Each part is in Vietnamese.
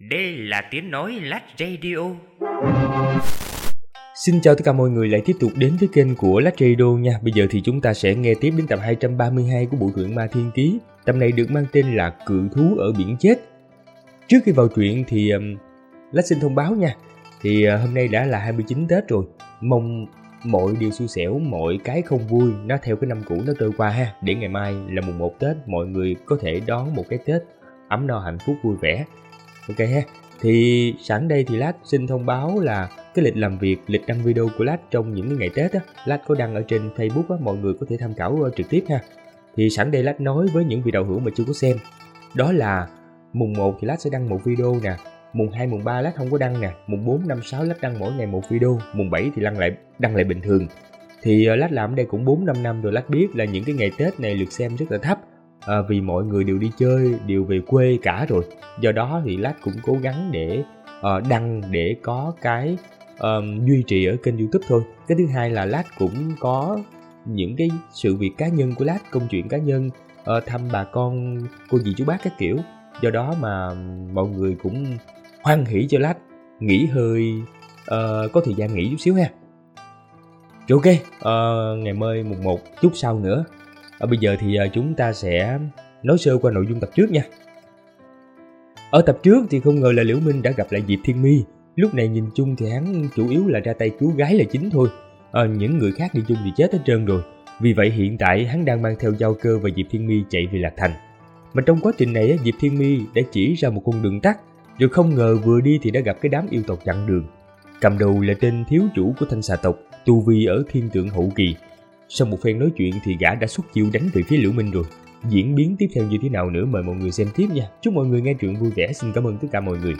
Đây là tiếng nói Lát Radio. Xin chào tất cả mọi người lại tiếp tục đến với kênh của Lát Radio nha. Bây giờ thì chúng ta sẽ nghe tiếp đến tập 232 của bộ truyện Ma Thiên Ký. Tập này được mang tên là Cự Thú ở Biển Chết. Trước khi vào truyện thì Lát xin thông báo nha. Thì hôm nay đã là 29 Tết rồi. Mong mọi điều xui xẻo, mọi cái không vui nó theo cái năm cũ nó trôi qua ha. Để ngày mai là mùng 1 Tết mọi người có thể đón một cái Tết ấm no hạnh phúc vui vẻ. Ok ha. Thì sẵn đây thì Lát xin thông báo là cái lịch làm việc, lịch đăng video của Lát trong những ngày Tết á, Lát có đăng ở trên Facebook á, mọi người có thể tham khảo trực tiếp ha. Thì sẵn đây Lát nói với những vị đạo hữu mà chưa có xem, đó là mùng 1 thì Lát sẽ đăng một video nè, mùng 2, mùng 3 Lát không có đăng nè, mùng 4, 5, 6 Lát đăng mỗi ngày một video, mùng 7 thì đăng lại bình thường. Thì Lát làm ở đây cũng 4-5 năm rồi, Lát biết là những cái ngày Tết này lượt xem rất là thấp. Vì mọi người đều đi chơi, đều về quê cả rồi. Do đó thì Lát cũng cố gắng để đăng để có cái duy trì ở kênh YouTube thôi. Cái thứ hai là Lát cũng có những cái sự việc cá nhân của Lát, công chuyện cá nhân, thăm bà con, cô dì chú bác các kiểu. Do đó mà mọi người cũng hoan hỉ cho Lát nghỉ hơi, có thời gian nghỉ chút xíu ha. Rồi ok, ngày mai mùng 1 chút sau nữa. Bây giờ thì chúng ta sẽ nói sơ qua nội dung tập trước nha. Ở tập trước thì không ngờ là Liễu Minh đã gặp lại Diệp Thiên My. Lúc này nhìn chung thì hắn chủ yếu là ra tay cứu gái là chính thôi. Những người khác đi chung thì chết hết trơn rồi. Vì vậy hiện tại hắn đang mang theo Giao Cơ và Diệp Thiên My chạy về Lạc Thành. Mà trong quá trình này Diệp Thiên My đã chỉ ra một con đường tắt. Rồi không ngờ vừa đi thì đã gặp cái đám yêu tộc chặn đường. Cầm đầu là tên thiếu chủ của Thanh Xà tộc, tu vi ở Thiên Tượng hậu kỳ. Sau một phen nói chuyện thì gã đã xuất chiêu đánh về phía Liễu Minh rồi. Diễn biến tiếp theo như thế nào nữa mời mọi người xem tiếp nha. Chúc mọi người nghe truyện vui vẻ. Xin cảm ơn tất cả mọi người.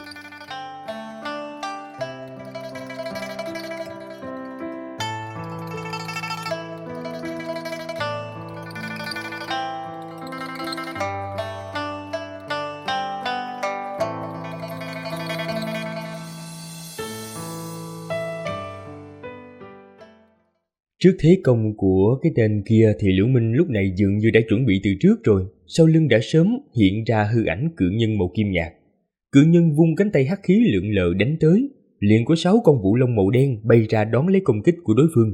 Trước thế công của cái tên kia thì Liễu Minh lúc này dường như đã chuẩn bị từ trước rồi. Sau lưng đã sớm hiện ra hư ảnh cự nhân màu kim nhạt. Cự nhân vung cánh tay hắc khí lượn lờ đánh tới, liền có 6 con vũ long màu đen bay ra đón lấy công kích của đối phương.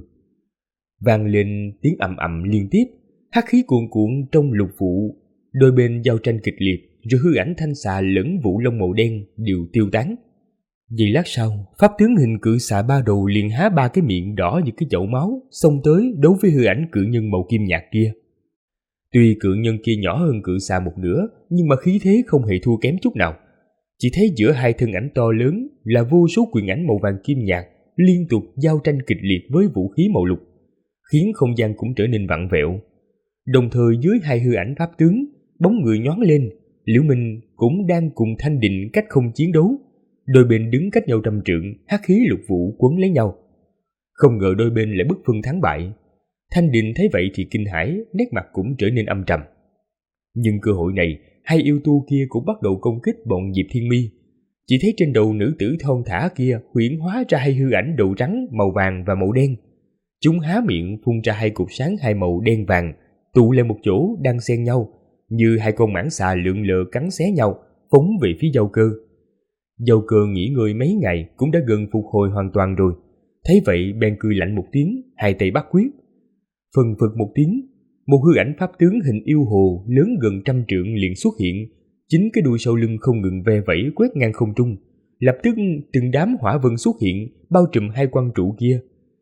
Vang lên tiếng ầm ầm liên tiếp, hắc khí cuồn cuộn trong lục vụ, đôi bên giao tranh kịch liệt, rồi hư ảnh thanh xà lẫn vũ long màu đen đều tiêu tán. Giây lát sau, pháp tướng hình cự xà ba đầu liền há ba cái miệng đỏ như cái chậu máu, xông tới đấu với hư ảnh cự nhân màu kim nhạt kia. Tuy cự nhân kia nhỏ hơn cự xà một nửa, nhưng mà khí thế không hề thua kém chút nào. Chỉ thấy giữa hai thân ảnh to lớn là vô số quyền ảnh màu vàng kim nhạt liên tục giao tranh kịch liệt với vũ khí màu lục, khiến không gian cũng trở nên vặn vẹo. Đồng thời dưới hai hư ảnh pháp tướng, bóng người nhoáng lên, Liễu Minh cũng đang cùng Thanh Định cách không chiến đấu. Đôi bên đứng cách nhau 100 trượng, hắc khí lục vụ quấn lấy nhau. Không ngờ đôi bên lại bất phân thắng bại. Thanh Định thấy vậy thì kinh hãi, nét mặt cũng trở nên âm trầm. Nhưng cơ hội này, hai yêu tu kia cũng bắt đầu công kích bọn Diệp Thiên My. Chỉ thấy trên đầu nữ tử thon thả kia huyễn hóa ra hai hư ảnh đầu trắng, màu vàng và màu đen. Chúng há miệng phun ra hai cục sáng hai màu đen vàng, tụ lên một chỗ đang xen nhau, như hai con mãng xà lượn lờ cắn xé nhau, phóng về phía Giao Cơ. Giao Cơ nghỉ ngơi mấy ngày cũng đã gần phục hồi hoàn toàn rồi. Thấy vậy bèn cười lạnh một tiếng, hai tay bắt quyết. Phần phật một tiếng, một hư ảnh pháp tướng hình yêu hồ lớn gần 100 trượng liền xuất hiện. Chính cái đuôi sau lưng không ngừng ve vẫy quét ngang không trung. Lập tức từng đám hỏa vân xuất hiện, bao trùm hai quan trụ kia.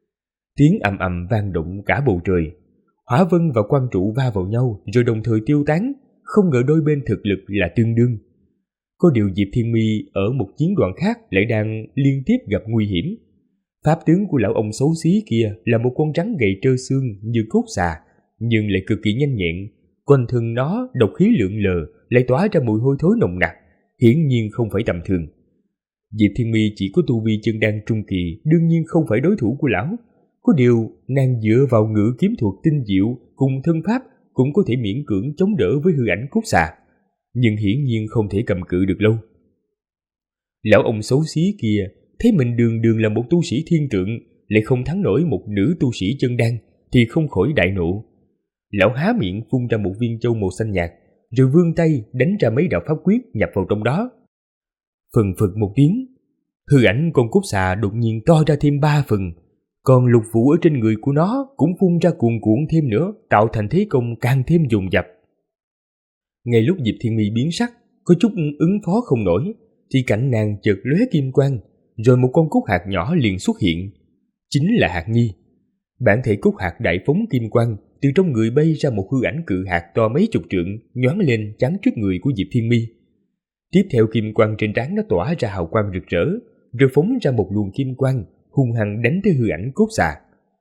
Tiếng ầm ầm vang động cả bầu trời. Hỏa vân và quan trụ va vào nhau rồi đồng thời tiêu tán. Không ngờ đôi bên thực lực là tương đương. Có điều Diệp Thiên My ở một chiến đoàn khác lại đang liên tiếp gặp nguy hiểm. Pháp tướng của lão ông xấu xí kia là một con rắn gầy trơ xương như cốt xà, nhưng lại cực kỳ nhanh nhẹn. Quanh thân nó độc khí lượn lờ, lại tỏa ra mùi hôi thối nồng nặc, hiển nhiên không phải tầm thường. Diệp Thiên My chỉ có tu vi chân đan trung kỳ, đương nhiên không phải đối thủ của lão. Có điều nàng dựa vào ngự kiếm thuật tinh diệu cùng thân pháp cũng có thể miễn cưỡng chống đỡ với hư ảnh cốt xà, nhưng hiển nhiên không thể cầm cự được lâu. Lão ông xấu xí kia thấy mình đường đường là một tu sĩ thiên trượng, lại không thắng nổi một nữ tu sĩ chân đan, thì không khỏi đại nộ. Lão há miệng phun ra một viên châu màu xanh nhạt, rồi vươn tay đánh ra mấy đạo pháp quyết nhập vào trong đó. Phần phật một tiếng, hư ảnh con cốt xà đột nhiên to ra thêm 3 phần, còn lục vụ ở trên người của nó cũng phun ra cuồn cuộn thêm nữa, tạo thành thế công càng thêm dồn dập. Ngay lúc Diệp Thiên Mi biến sắc, có chút ứng phó không nổi, thì cảnh nàng chợt lóe kim quang, rồi một con cốt hạt nhỏ liền xuất hiện. Chính là Hạt Nhi. Bản thể cốt hạt đại phóng kim quang, từ trong người bay ra một hư ảnh cự hạt to mấy chục trượng, nhoáng lên chắn trước người của Diệp Thiên Mi. Tiếp theo kim quang trên trán nó tỏa ra hào quang rực rỡ, rồi phóng ra một luồng kim quang, hung hăng đánh tới hư ảnh cốt xà.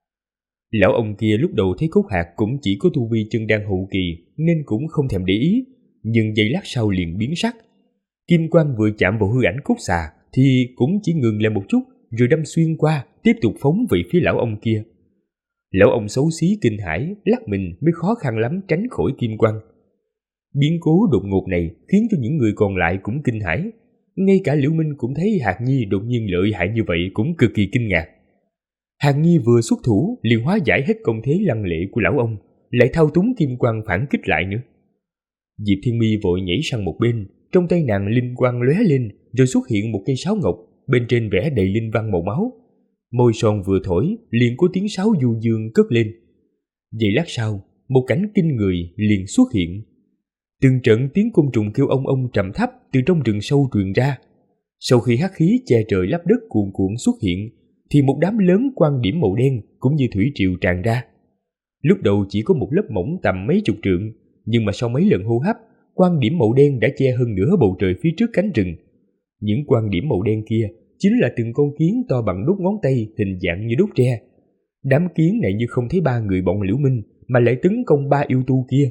Lão ông kia lúc đầu thấy cốt hạt cũng chỉ có tu vi chân đan hậu kỳ nên cũng không thèm để ý, nhưng giây lát sau liền biến sắc. Kim quang vừa chạm vào hư ảnh cốt xà thì cũng chỉ ngừng lại một chút, rồi đâm xuyên qua, tiếp tục phóng về phía lão ông kia. Lão ông xấu xí kinh hãi, lắc mình mới khó khăn lắm tránh khỏi kim quang. Biến cố đột ngột này khiến cho những người còn lại cũng kinh hãi. Ngay cả Liễu Minh cũng thấy Hạt Nhi đột nhiên lợi hại như vậy cũng cực kỳ kinh ngạc. Hạt Nhi vừa xuất thủ liền hóa giải hết công thế lăng lệ của lão ông, lại thao túng kim quang phản kích lại nữa. Diệp Thiên Mi vội nhảy sang một bên, trong tay nàng linh quang lóe lên, rồi xuất hiện một cây sáo ngọc, bên trên vẽ đầy linh văn màu máu. Môi son vừa thổi, liền có tiếng sáo du dương cất lên. Giây lát sau, một cảnh kinh người liền xuất hiện. Từng trận tiếng côn trùng kêu ông trầm thấp từ trong rừng sâu truyền ra. Sau khi hắc khí che trời lấp đất cuồn cuộn xuất hiện, thì một đám lớn quang điểm màu đen cũng như thủy triều tràn ra. Lúc đầu chỉ có một lớp mỏng tầm mấy chục trượng, nhưng mà sau mấy lần hô hấp, quang điểm màu đen đã che hơn nửa bầu trời phía trước cánh rừng. Những quang điểm màu đen kia chính là từng con kiến to bằng đốt ngón tay, hình dạng như đốt tre. Đám kiến này như không thấy 3 người bọn Liễu Minh mà lại tấn công 3 yêu tu kia.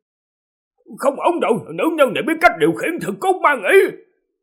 Không ổn đâu, nữ nhân này biết cách điều khiển thực cốt ma nghĩ.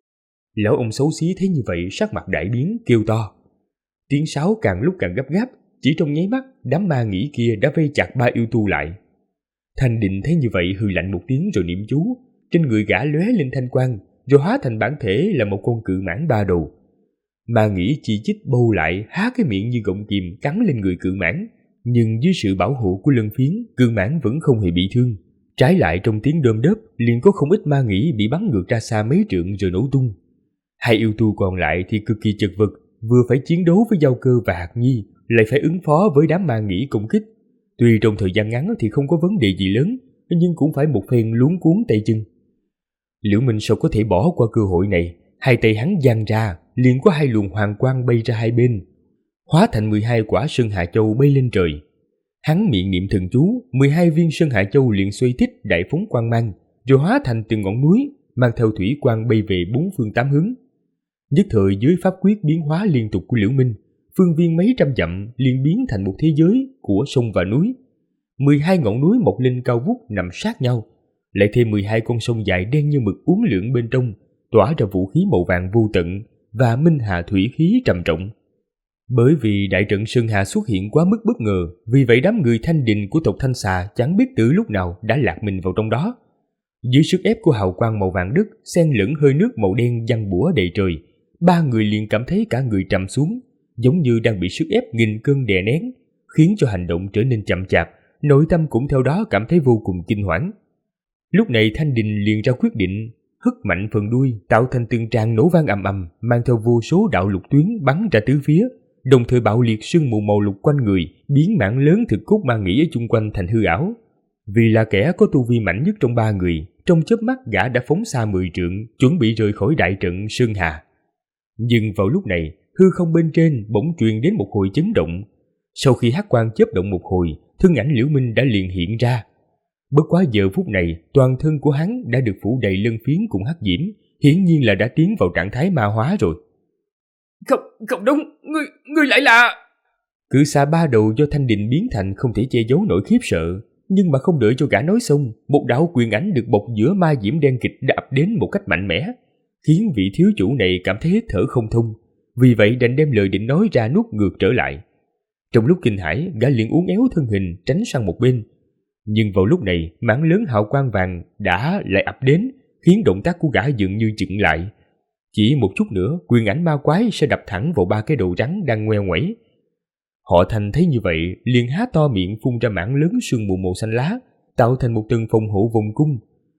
Lão ông xấu xí thấy như vậy, sắc mặt đại biến, kêu to. Tiếng sáo càng lúc càng gấp gáp, chỉ trong nháy mắt, đám ma nghĩ kia đã vây chặt 3 yêu tu lại. Thanh Định thấy như vậy hừ lạnh một tiếng rồi niệm chú, trên người gã lóe lên thanh quang, rồi hóa thành bản thể là một con cự mãng 3 đầu. Ma nghĩ chỉ chích bâu lại, há cái miệng như gọng kìm cắn lên người cự mãng, nhưng dưới sự bảo hộ của lân phiến, cự mãng vẫn không hề bị thương. Trái lại trong tiếng đơm đớp liền có không ít ma nghĩ bị bắn ngược ra xa mấy trượng rồi nổ tung. 2 yêu tu còn lại thì cực kỳ chật vật, vừa phải chiến đấu với Giao Cơ và Hạt Nhi, lại phải ứng phó với đám ma nghĩ công kích. Tuy trong thời gian ngắn thì không có vấn đề gì lớn, nhưng cũng phải một phen luống cuống tay chân. Liễu Minh sao có thể bỏ qua cơ hội này, hai tay hắn giang ra, liền có 2 luồng hoàng quang bay ra hai bên, hóa thành 12 quả Sơn Hà Châu bay lên trời. Hắn miệng niệm thần chú, 12 viên Sơn Hà Châu liền xoay tít đại phóng quang mang, rồi hóa thành từng ngọn núi, mang theo thủy quang bay về 4 phương 8 hướng. Nhất thời dưới pháp quyết biến hóa liên tục của Liễu Minh, phương viên mấy trăm dặm liền biến thành một thế giới của sông và núi. 12 ngọn núi mọc lên cao vút nằm sát nhau, lại thêm 12 con sông dài đen như mực uốn lượn bên trong, tỏa ra vũ khí màu vàng vô tận và minh hà thủy khí trầm trọng. Bởi vì đại trận Sơn Hà xuất hiện quá mức bất ngờ, vì vậy đám người Thanh Đình của tộc Thanh Xà chẳng biết từ lúc nào đã lạc mình vào trong đó. Dưới sức ép của hào quang màu vàng đất xen lẫn hơi nước màu đen giăng bủa đầy trời, 3 người liền cảm thấy cả người trầm xuống, giống như đang bị sức ép nghìn cân đè nén, khiến cho hành động trở nên chậm chạp, nội tâm cũng theo đó cảm thấy vô cùng kinh hoảng. Lúc này Thanh Đình liền ra quyết định, hất mạnh phần đuôi tạo thành từng tràng nổ vang ầm ầm, mang theo vô số đạo lục tuyến bắn ra tứ phía, đồng thời bạo liệt sương mù màu lục quanh người, biến mảng lớn thực cốt ma nghĩ ở chung quanh thành hư ảo. Vì là kẻ có tu vi mạnh nhất trong 3 người, trong chớp mắt gã đã phóng xa 10 trượng, chuẩn bị rời khỏi đại trận Sơn Hà. Nhưng vào lúc này, hư không bên trên bỗng truyền đến một hồi chấn động. Sau khi hắc quang chớp động một hồi, thân ảnh Liễu Minh đã liền hiện ra. Bất quá giờ phút này, toàn thân của hắn đã được phủ đầy lân phiến cùng hắc diễm, hiển nhiên là đã tiến vào trạng thái ma hóa rồi. Không đúng, ngươi lại là... Cự xà 3 đầu do Thanh Định biến thành không thể che giấu nỗi khiếp sợ, nhưng mà không đợi cho gã nói xong, một đạo quyền ảnh được bọc giữa ma diễm đen kịch đã ập đến một cách mạnh mẽ, khiến vị thiếu chủ này cảm thấy hít thở không thông, vì vậy đành đem lời định nói ra nuốt ngược trở lại. Trong lúc kinh hãi, gã liền uốn éo thân hình tránh sang một bên, nhưng vào lúc này mảng lớn hào quang vàng đã lại ập đến, khiến động tác của gã dường như chững lại. Chỉ một chút nữa, quyền ảnh ma quái sẽ đập thẳng vào 3 cái đầu rắn đang ngoe ngoẩy. Họ Thành thấy như vậy, liền há to miệng phun ra mảng lớn sương mù màu xanh lá, tạo thành một tầng phòng hộ vòng cung.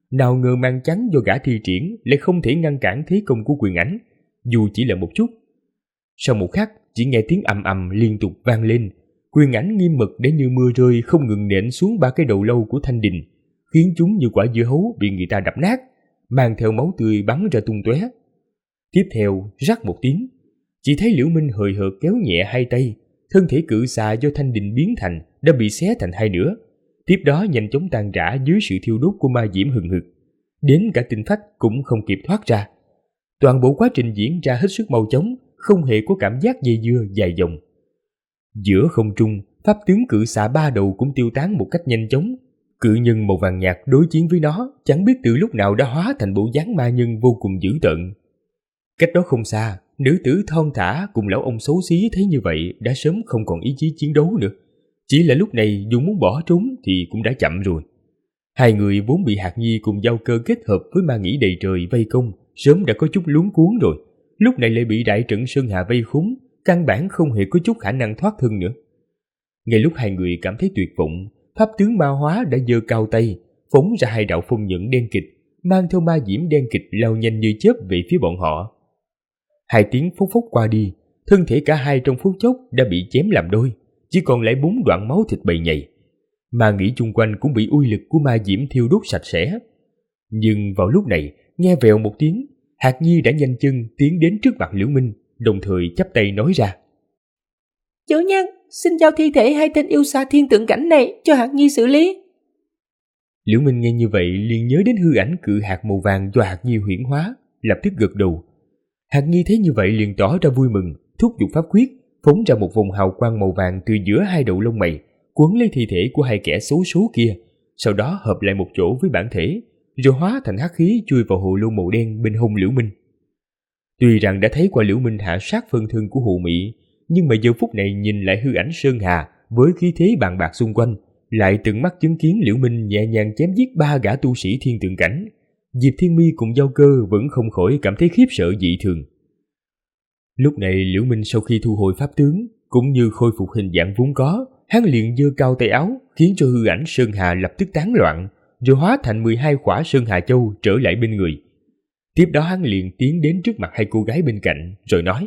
Nào ngờ màn trắng do gã thi triển lại không thể ngăn cản thế công của Quyền Ảnh, dù chỉ là một chút. Sau một khắc, chỉ nghe tiếng ầm ầm liên tục vang lên. Quyền Ảnh nghiêm mật để như mưa rơi không ngừng nện xuống ba cái đầu lâu của Thanh Đình, khiến chúng như quả dưa hấu bị người ta đập nát, mang theo máu tươi bắn ra tung tóe. Tiếp theo, rắc một tiếng, chỉ thấy Liễu Minh hời hợt kéo nhẹ hai tay, thân thể cự xà do Thanh Đình biến thành đã bị xé thành hai nửa, tiếp đó nhanh chóng tan rã dưới sự thiêu đốt của ma diễm hừng hực, đến cả tinh phách cũng không kịp thoát ra. Toàn bộ quá trình diễn ra hết sức mau chóng, không hề có cảm giác dây dưa dài dòng. Giữa không trung, pháp tướng cự xà ba đầu cũng tiêu tán một cách nhanh chóng. Cự nhân màu vàng nhạt đối chiến với nó chẳng biết từ lúc nào đã hóa thành bộ dáng ma nhân vô cùng dữ tợn. Cách đó không xa, nữ tử thon thả cùng lão ông xấu xí thấy như vậy đã sớm không còn ý chí chiến đấu nữa. Chỉ là lúc này dù muốn bỏ trốn thì cũng đã chậm rồi. Hai người vốn bị Hạc Nhi cùng Giao Cơ kết hợp với ma nghĩ đầy trời vây công, sớm đã có chút luống cuống rồi. Lúc này lại bị đại trận Sơn Hà vây khốn, căn bản không hề có chút khả năng thoát thân nữa. Ngay lúc hai người cảm thấy tuyệt vọng, pháp tướng ma hóa đã giơ cao tay, phóng ra hai đạo phong nhận đen kịt, mang theo ma diễm đen kịt lao nhanh như chớp về phía bọn họ. Hai tiếng phốc phốc qua đi, thân thể cả hai trong phút chốc đã bị chém làm đôi, chỉ còn lại 4 đoạn máu thịt bầy nhầy. Ma nghĩ chung quanh cũng bị uy lực của ma diễm thiêu đốt sạch sẽ. Nhưng vào lúc này, nghe vèo một tiếng, Hạc Nhi đã nhanh chân tiến đến trước mặt Liễu Minh, đồng thời chắp tay nói ra: Chủ nhân, xin giao thi thể hai tên yêu xa thiên tượng cảnh này cho Hạc Nhi xử lý. Liễu Minh nghe như vậy liền nhớ đến hư ảnh cự hạt màu vàng do Hạc Nhi huyễn hóa, lập tức gật đầu. Hạc Nhi thấy như vậy liền tỏ ra vui mừng, thúc giục pháp quyết, phóng ra một vòng hào quang màu vàng từ giữa hai đầu lông mày, quấn lấy thi thể của hai kẻ xấu số kia, sau đó hợp lại một chỗ với bản thể, rồi hóa thành hắc khí chui vào hồ lô màu đen bên hông Liễu Minh. Tuy rằng đã thấy qua Liễu Minh hạ sát phân thân của Hồ Mị, nhưng mà giờ phút này nhìn lại hư ảnh Sơn Hà với khí thế bàn bạc xung quanh, lại tận mắt chứng kiến Liễu Minh nhẹ nhàng chém giết 3 gã tu sĩ thiên tượng cảnh, Diệp Thiên Mi cùng Giao Cơ vẫn không khỏi cảm thấy khiếp sợ dị thường. Lúc này Liễu Minh sau khi thu hồi pháp tướng, cũng như khôi phục hình dạng vốn có, hắn liền giơ cao tay áo, khiến cho hư ảnh Sơn Hà lập tức tán loạn, rồi hóa thành 12 khỏa Sơn Hà Châu trở lại bên người. Tiếp đó hắn liền tiến đến trước mặt hai cô gái bên cạnh, rồi nói: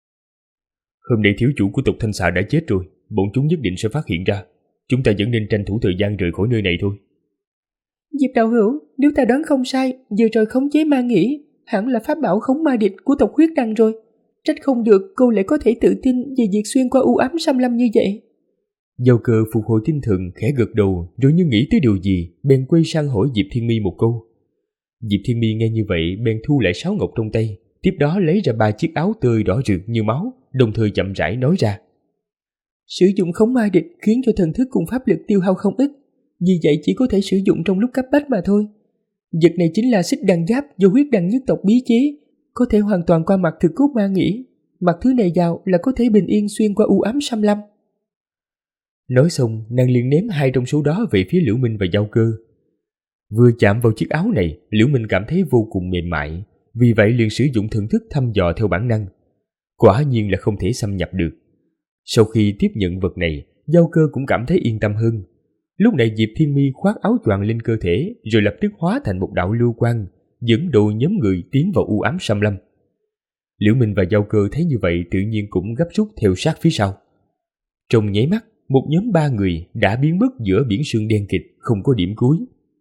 Hôm nay thiếu chủ của tộc Thanh Xà đã chết rồi, bọn chúng nhất định sẽ phát hiện ra. Chúng ta vẫn nên tranh thủ thời gian rời khỏi nơi này thôi. Diệp đạo hữu, nếu ta đoán không sai, vừa rồi khống chế ma nghĩ, hẳn là pháp bảo khống ma địch của tộc Huyết Đăng rồi. Trách không được cô lại có thể tự tin về việc xuyên qua u ám xâm lâm như vậy. Giao Cơ phục hồi tinh thần, khẽ gật đầu, rồi như nghĩ tới điều gì, bèn quay sang hỏi Diệp Thiên Mi một câu. Diệp Thiên Mi nghe như vậy bèn thu lại sáo ngọc trong tay, tiếp đó lấy ra 3 chiếc áo tơi đỏ rực như máu, đồng thời chậm rãi nói ra: Sử dụng khống ma địch khiến cho thần thức cùng pháp lực tiêu hao không ít, vì vậy chỉ có thể sử dụng trong lúc cấp bách mà thôi. Vật này chính là xích đằng giáp do Huyết Đăng nhất tộc bí chế, có thể hoàn toàn qua mặt thực cốt ma nghĩ, mặc thứ này vào là có thể bình yên xuyên qua u ám xâm lâm. Nói xong, nàng liền ném 2 trong số đó về phía Liễu Minh và Giao Cơ. Vừa chạm vào chiếc áo này, Liễu Minh cảm thấy vô cùng mềm mại, vì vậy liền sử dụng thần thức thăm dò theo bản năng. Quả nhiên là không thể xâm nhập được. Sau khi tiếp nhận vật này, Giao Cơ cũng cảm thấy yên tâm hơn. Lúc này Diệp Thiên Mi khoác áo choàng lên cơ thể, rồi lập tức hóa thành một đạo lưu quang, dẫn đầu nhóm người tiến vào u ám xâm lâm. Liễu Minh và Giao Cơ thấy như vậy tự nhiên cũng gấp rút theo sát phía sau. Trong nháy mắt, một nhóm 3 người đã biến mất giữa biển sương đen kịt, không có điểm cuối.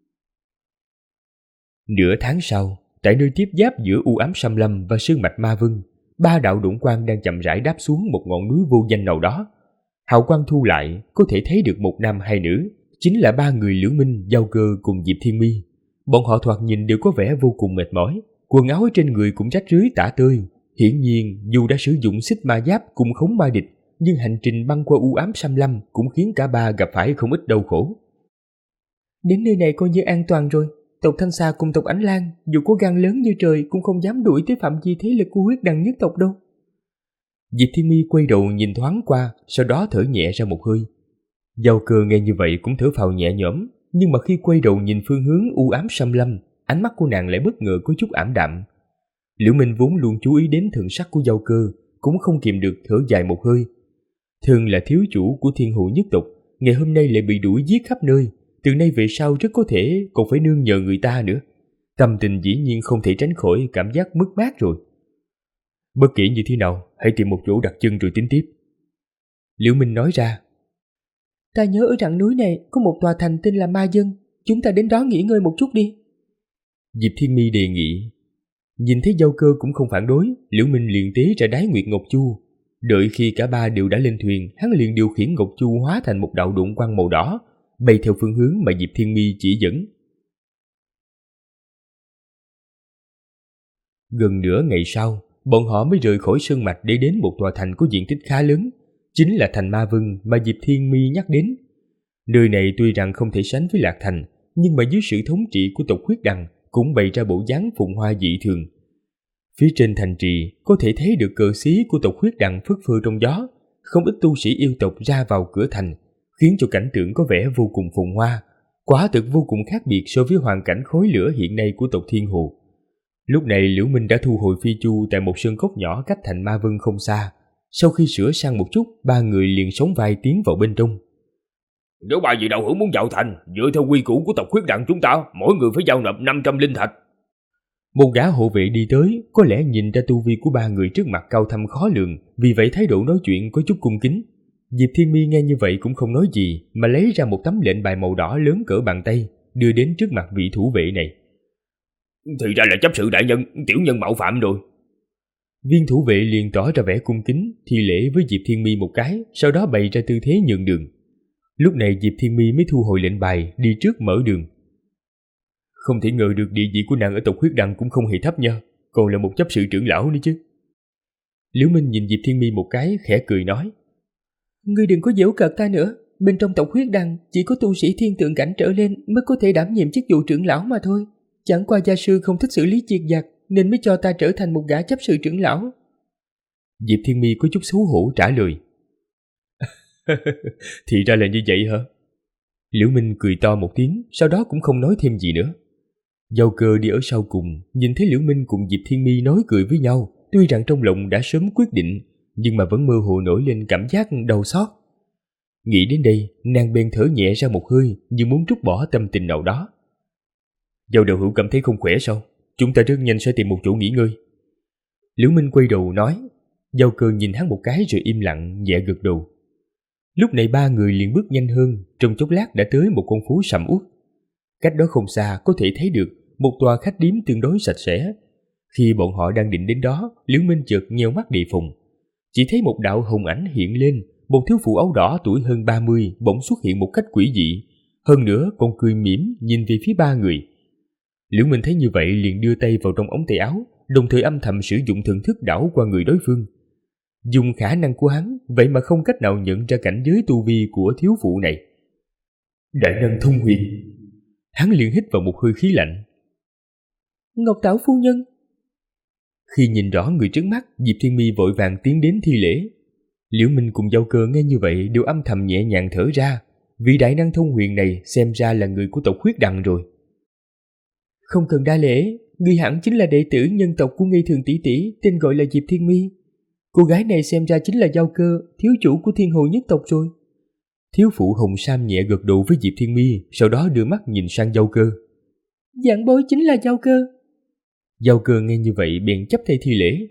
Nửa tháng sau, tại nơi tiếp giáp giữa u ám xâm lâm và sơn mạch Ma Vân, 3 đạo độn quang đang chậm rãi đáp xuống một ngọn núi vô danh nào đó. Hào quang thu lại, có thể thấy được một nam hai nữ, chính là 3 người Liễu Minh, Giao Cơ cùng Diệp Thiên Mi. Bọn họ thoạt nhìn đều có vẻ vô cùng mệt mỏi, quần áo ở trên người cũng rách rưới tả tơi. Hiển nhiên, dù đã sử dụng xích ma giáp cùng khống ma địch, nhưng hành trình băng qua u ám xâm lâm cũng khiến cả ba gặp phải không ít đau khổ. Đến nơi này coi như an toàn rồi. Tộc Thanh Xà cùng tộc Ánh Lan dù có gan lớn như trời cũng không dám đuổi tới phạm vi thế lực của Huyết Đăng nhất tộc đâu. Diệp Thiên Mi quay đầu nhìn thoáng qua, sau đó thở nhẹ ra một hơi. Giao Cơ nghe như vậy cũng thở phào nhẹ nhõm, nhưng mà khi quay đầu nhìn phương hướng u ám xâm lâm, ánh mắt của nàng lại bất ngờ có chút ảm đạm. Liễu Minh vốn luôn chú ý đến thần sắc của Giao Cơ, cũng không kìm được thở dài một hơi. Thường là thiếu chủ của Thiên Hữu nhất tộc, ngày hôm nay lại bị đuổi giết khắp nơi, từ nay về sau rất có thể còn phải nương nhờ người ta nữa. Tâm tình dĩ nhiên không thể tránh khỏi cảm giác mất mát rồi. Bất kể như thế nào, hãy tìm một chỗ đặt chân rồi tính tiếp. Liễu Minh nói ra. Ta nhớ ở rặng núi này có một tòa thành tên là Ma Dân, chúng ta đến đó nghỉ ngơi một chút đi. Diệp Thiên Mi đề nghị. Nhìn thấy Giao Cơ cũng không phản đối, Liễu Minh liền tế ra đái nguyệt ngọc chu. Đợi khi cả ba đều đã lên thuyền, hắn liền điều khiển ngọc chu hóa thành một đạo độn quang màu đỏ, bay theo phương hướng mà Diệp Thiên Mi chỉ dẫn. Gần nửa ngày sau, bọn họ mới rời khỏi sơn mạch để đến một tòa thành có diện tích khá lớn, chính là thành Ma Vân mà Diệp Thiên Mi nhắc đến. Nơi này tuy rằng không thể sánh với Lạc Thành, nhưng mà dưới sự thống trị của tộc Huyết Đằng cũng bày ra bộ dáng phồn hoa dị thường. Phía trên thành trì có thể thấy được cờ xí của tộc Huyết Đằng phất phơ trong gió, không ít tu sĩ yêu tộc ra vào cửa thành, khiến cho cảnh tượng có vẻ vô cùng phồn hoa, quả thực vô cùng khác biệt so với hoàn cảnh khói lửa hiện nay của tộc Thiên Hồ. Lúc này Liễu Minh đã thu hồi phi chu tại một sơn cốc nhỏ cách thành Ma Vân không xa. Sau khi sửa sang một chút, ba người liền sóng vai tiến vào bên trong. Nếu ba vị đạo hữu muốn vào thành, dựa theo quy củ của tộc Huyết Đằng chúng ta, mỗi người phải giao nộp 500 linh thạch. Một gã hộ vệ đi tới, có lẽ nhìn ra tu vi của ba người trước mặt cao thâm khó lường, vì vậy thái độ nói chuyện có chút cung kính. Diệp Thiên Mi nghe như vậy cũng không nói gì, mà lấy ra một tấm lệnh bài màu đỏ lớn cỡ bàn tay, đưa đến trước mặt vị thủ vệ này. Thì ra là chấp sự đại nhân, tiểu nhân mạo phạm rồi. Viên thủ vệ liền tỏ ra vẻ cung kính, thi lễ với Diệp Thiên Mi một cái, sau đó bày ra tư thế nhường đường. Lúc này Diệp Thiên Mi mới thu hồi lệnh bài, đi trước mở đường. Không thể ngờ được địa vị của nàng ở tộc Huyết Đằng cũng không hề thấp nha, còn là một chấp sự trưởng lão nữa chứ. Liễu Minh nhìn Diệp Thiên Mi một cái, khẽ cười nói. Ngươi đừng có giễu cợt ta nữa, bên trong tộc Huyết Đằng chỉ có tu sĩ thiên tượng cảnh trở lên mới có thể đảm nhiệm chức vụ trưởng lão mà thôi. Chẳng qua gia sư không thích xử lý chiệt giặc nên mới cho ta trở thành một gã chấp sự trưởng lão. Diệp Thiên Mi có chút xấu hổ trả lời. Thì ra là như vậy hả? Liễu Minh cười to một tiếng, sau đó cũng không nói thêm gì nữa. Giao Cơ đi ở sau cùng, nhìn thấy Liễu Minh cùng Diệp Thiên Mi nói cười với nhau, tuy rằng trong lòng đã sớm quyết định, nhưng mà vẫn mơ hồ nổi lên cảm giác đau xót. Nghĩ đến đây, nàng bèn thở nhẹ ra một hơi, như muốn trút bỏ tâm tình nào đó. Giao đạo hữu cảm thấy không khỏe sao? Chúng ta rất nhanh sẽ tìm một chỗ nghỉ ngơi. Liễu Minh quay đầu nói. Giao Cơ nhìn hắn một cái rồi im lặng, nhẹ gật đầu. Lúc này ba người liền bước nhanh hơn, trong chốc lát đã tới một con phố sầm uất. Cách đó không xa có thể thấy được một tòa khách điếm tương đối sạch sẽ. Khi bọn họ đang định đến đó, Liễu Minh chợt nheo mắt đề phòng. Chỉ thấy một đạo hồng ảnh hiện lên, một thiếu phụ áo đỏ tuổi hơn 30 bỗng xuất hiện một cách quỷ dị, hơn nữa còn cười mỉm nhìn về phía ba người. Liễu Minh thấy như vậy liền đưa tay vào trong ống tay áo, đồng thời âm thầm sử dụng thần thức đảo qua người đối phương. Dùng khả năng của hắn, vậy mà không cách nào nhận ra cảnh giới tu vi của thiếu phụ này. Đại năng thông huyền. Hắn liền hít vào một hơi khí lạnh. Ngọc Tảo phu nhân. Khi nhìn rõ người trước mắt, Diệp Thiên Mi vội vàng tiến đến thi lễ. Liễu Minh cùng Giao Cơ nghe như vậy đều âm thầm nhẹ nhàng thở ra, vì đại năng thông huyền này xem ra là người của tộc Huyết Đằng rồi. Không cần đa lễ, người hẳn chính là đệ tử nhân tộc của Ngây Thường tỷ tỷ, tên gọi là Diệp Thiên Mi. Cô gái này xem ra chính là Giao Cơ, thiếu chủ của Thiên Hồ nhất tộc rồi. Thiếu phụ Hồng Sam nhẹ gật đầu với Diệp Thiên Mi, sau đó đưa mắt nhìn sang Giao Cơ. Giảng bối chính là Giao Cơ. Giao Cơ nghe như vậy bèn chắp tay thi lễ.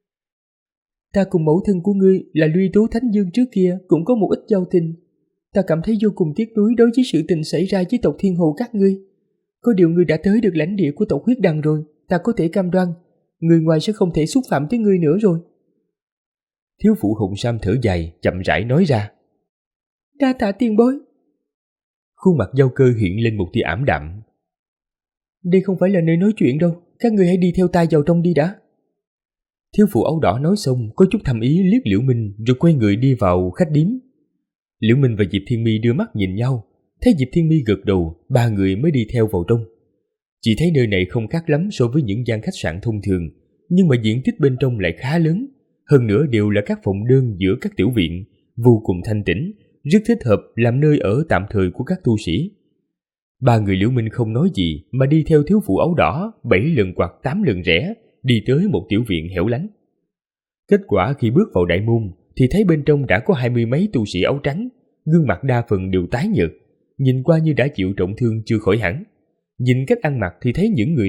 Ta cùng mẫu thân của ngươi là Luy Tố Thánh Dương trước kia cũng có một ít giao tình. Ta cảm thấy vô cùng tiếc nuối đối với sự tình xảy ra với tộc Thiên Hồ các ngươi. Có điều ngươi đã tới được lãnh địa của tộc Huyết Đằng rồi, ta có thể cam đoan, người ngoài sẽ không thể xúc phạm tới ngươi nữa rồi. Thiếu phụ Hồng Sam thở dài, chậm rãi nói ra. Đa tạ tiền bối. Khuôn mặt Giao Cơ hiện lên một tia ảm đạm. Đây không phải là nơi nói chuyện đâu, các người hãy đi theo ta vào trong đi đã. Thiếu phụ áo đỏ nói xong, có chút thầm ý liếc Liễu Minh rồi quay người đi vào khách điếm. Liễu Minh và Diệp Thiên Mi đưa mắt nhìn nhau, thấy Diệp Thiên Mi gật đầu, ba người mới đi theo vào trong. Chỉ thấy nơi này không khác lắm so với những gian khách sạn thông thường, nhưng mà diện tích bên trong lại khá lớn, hơn nữa đều là các phòng đơn giữa các tiểu viện, vô cùng thanh tĩnh, rất thích hợp làm nơi ở tạm thời của các tu sĩ. Ba người Liễu Minh không nói gì mà đi theo thiếu phụ áo đỏ 7 lần quạt 8 lần rẽ, đi tới một tiểu viện hẻo lánh. Kết quả khi bước vào đại môn thì thấy bên trong đã có 20 mấy tu sĩ áo trắng, gương mặt đa phần đều tái nhợt, nhìn qua như đã chịu trọng thương chưa khỏi hẳn. Nhìn cách ăn mặc thì thấy những người này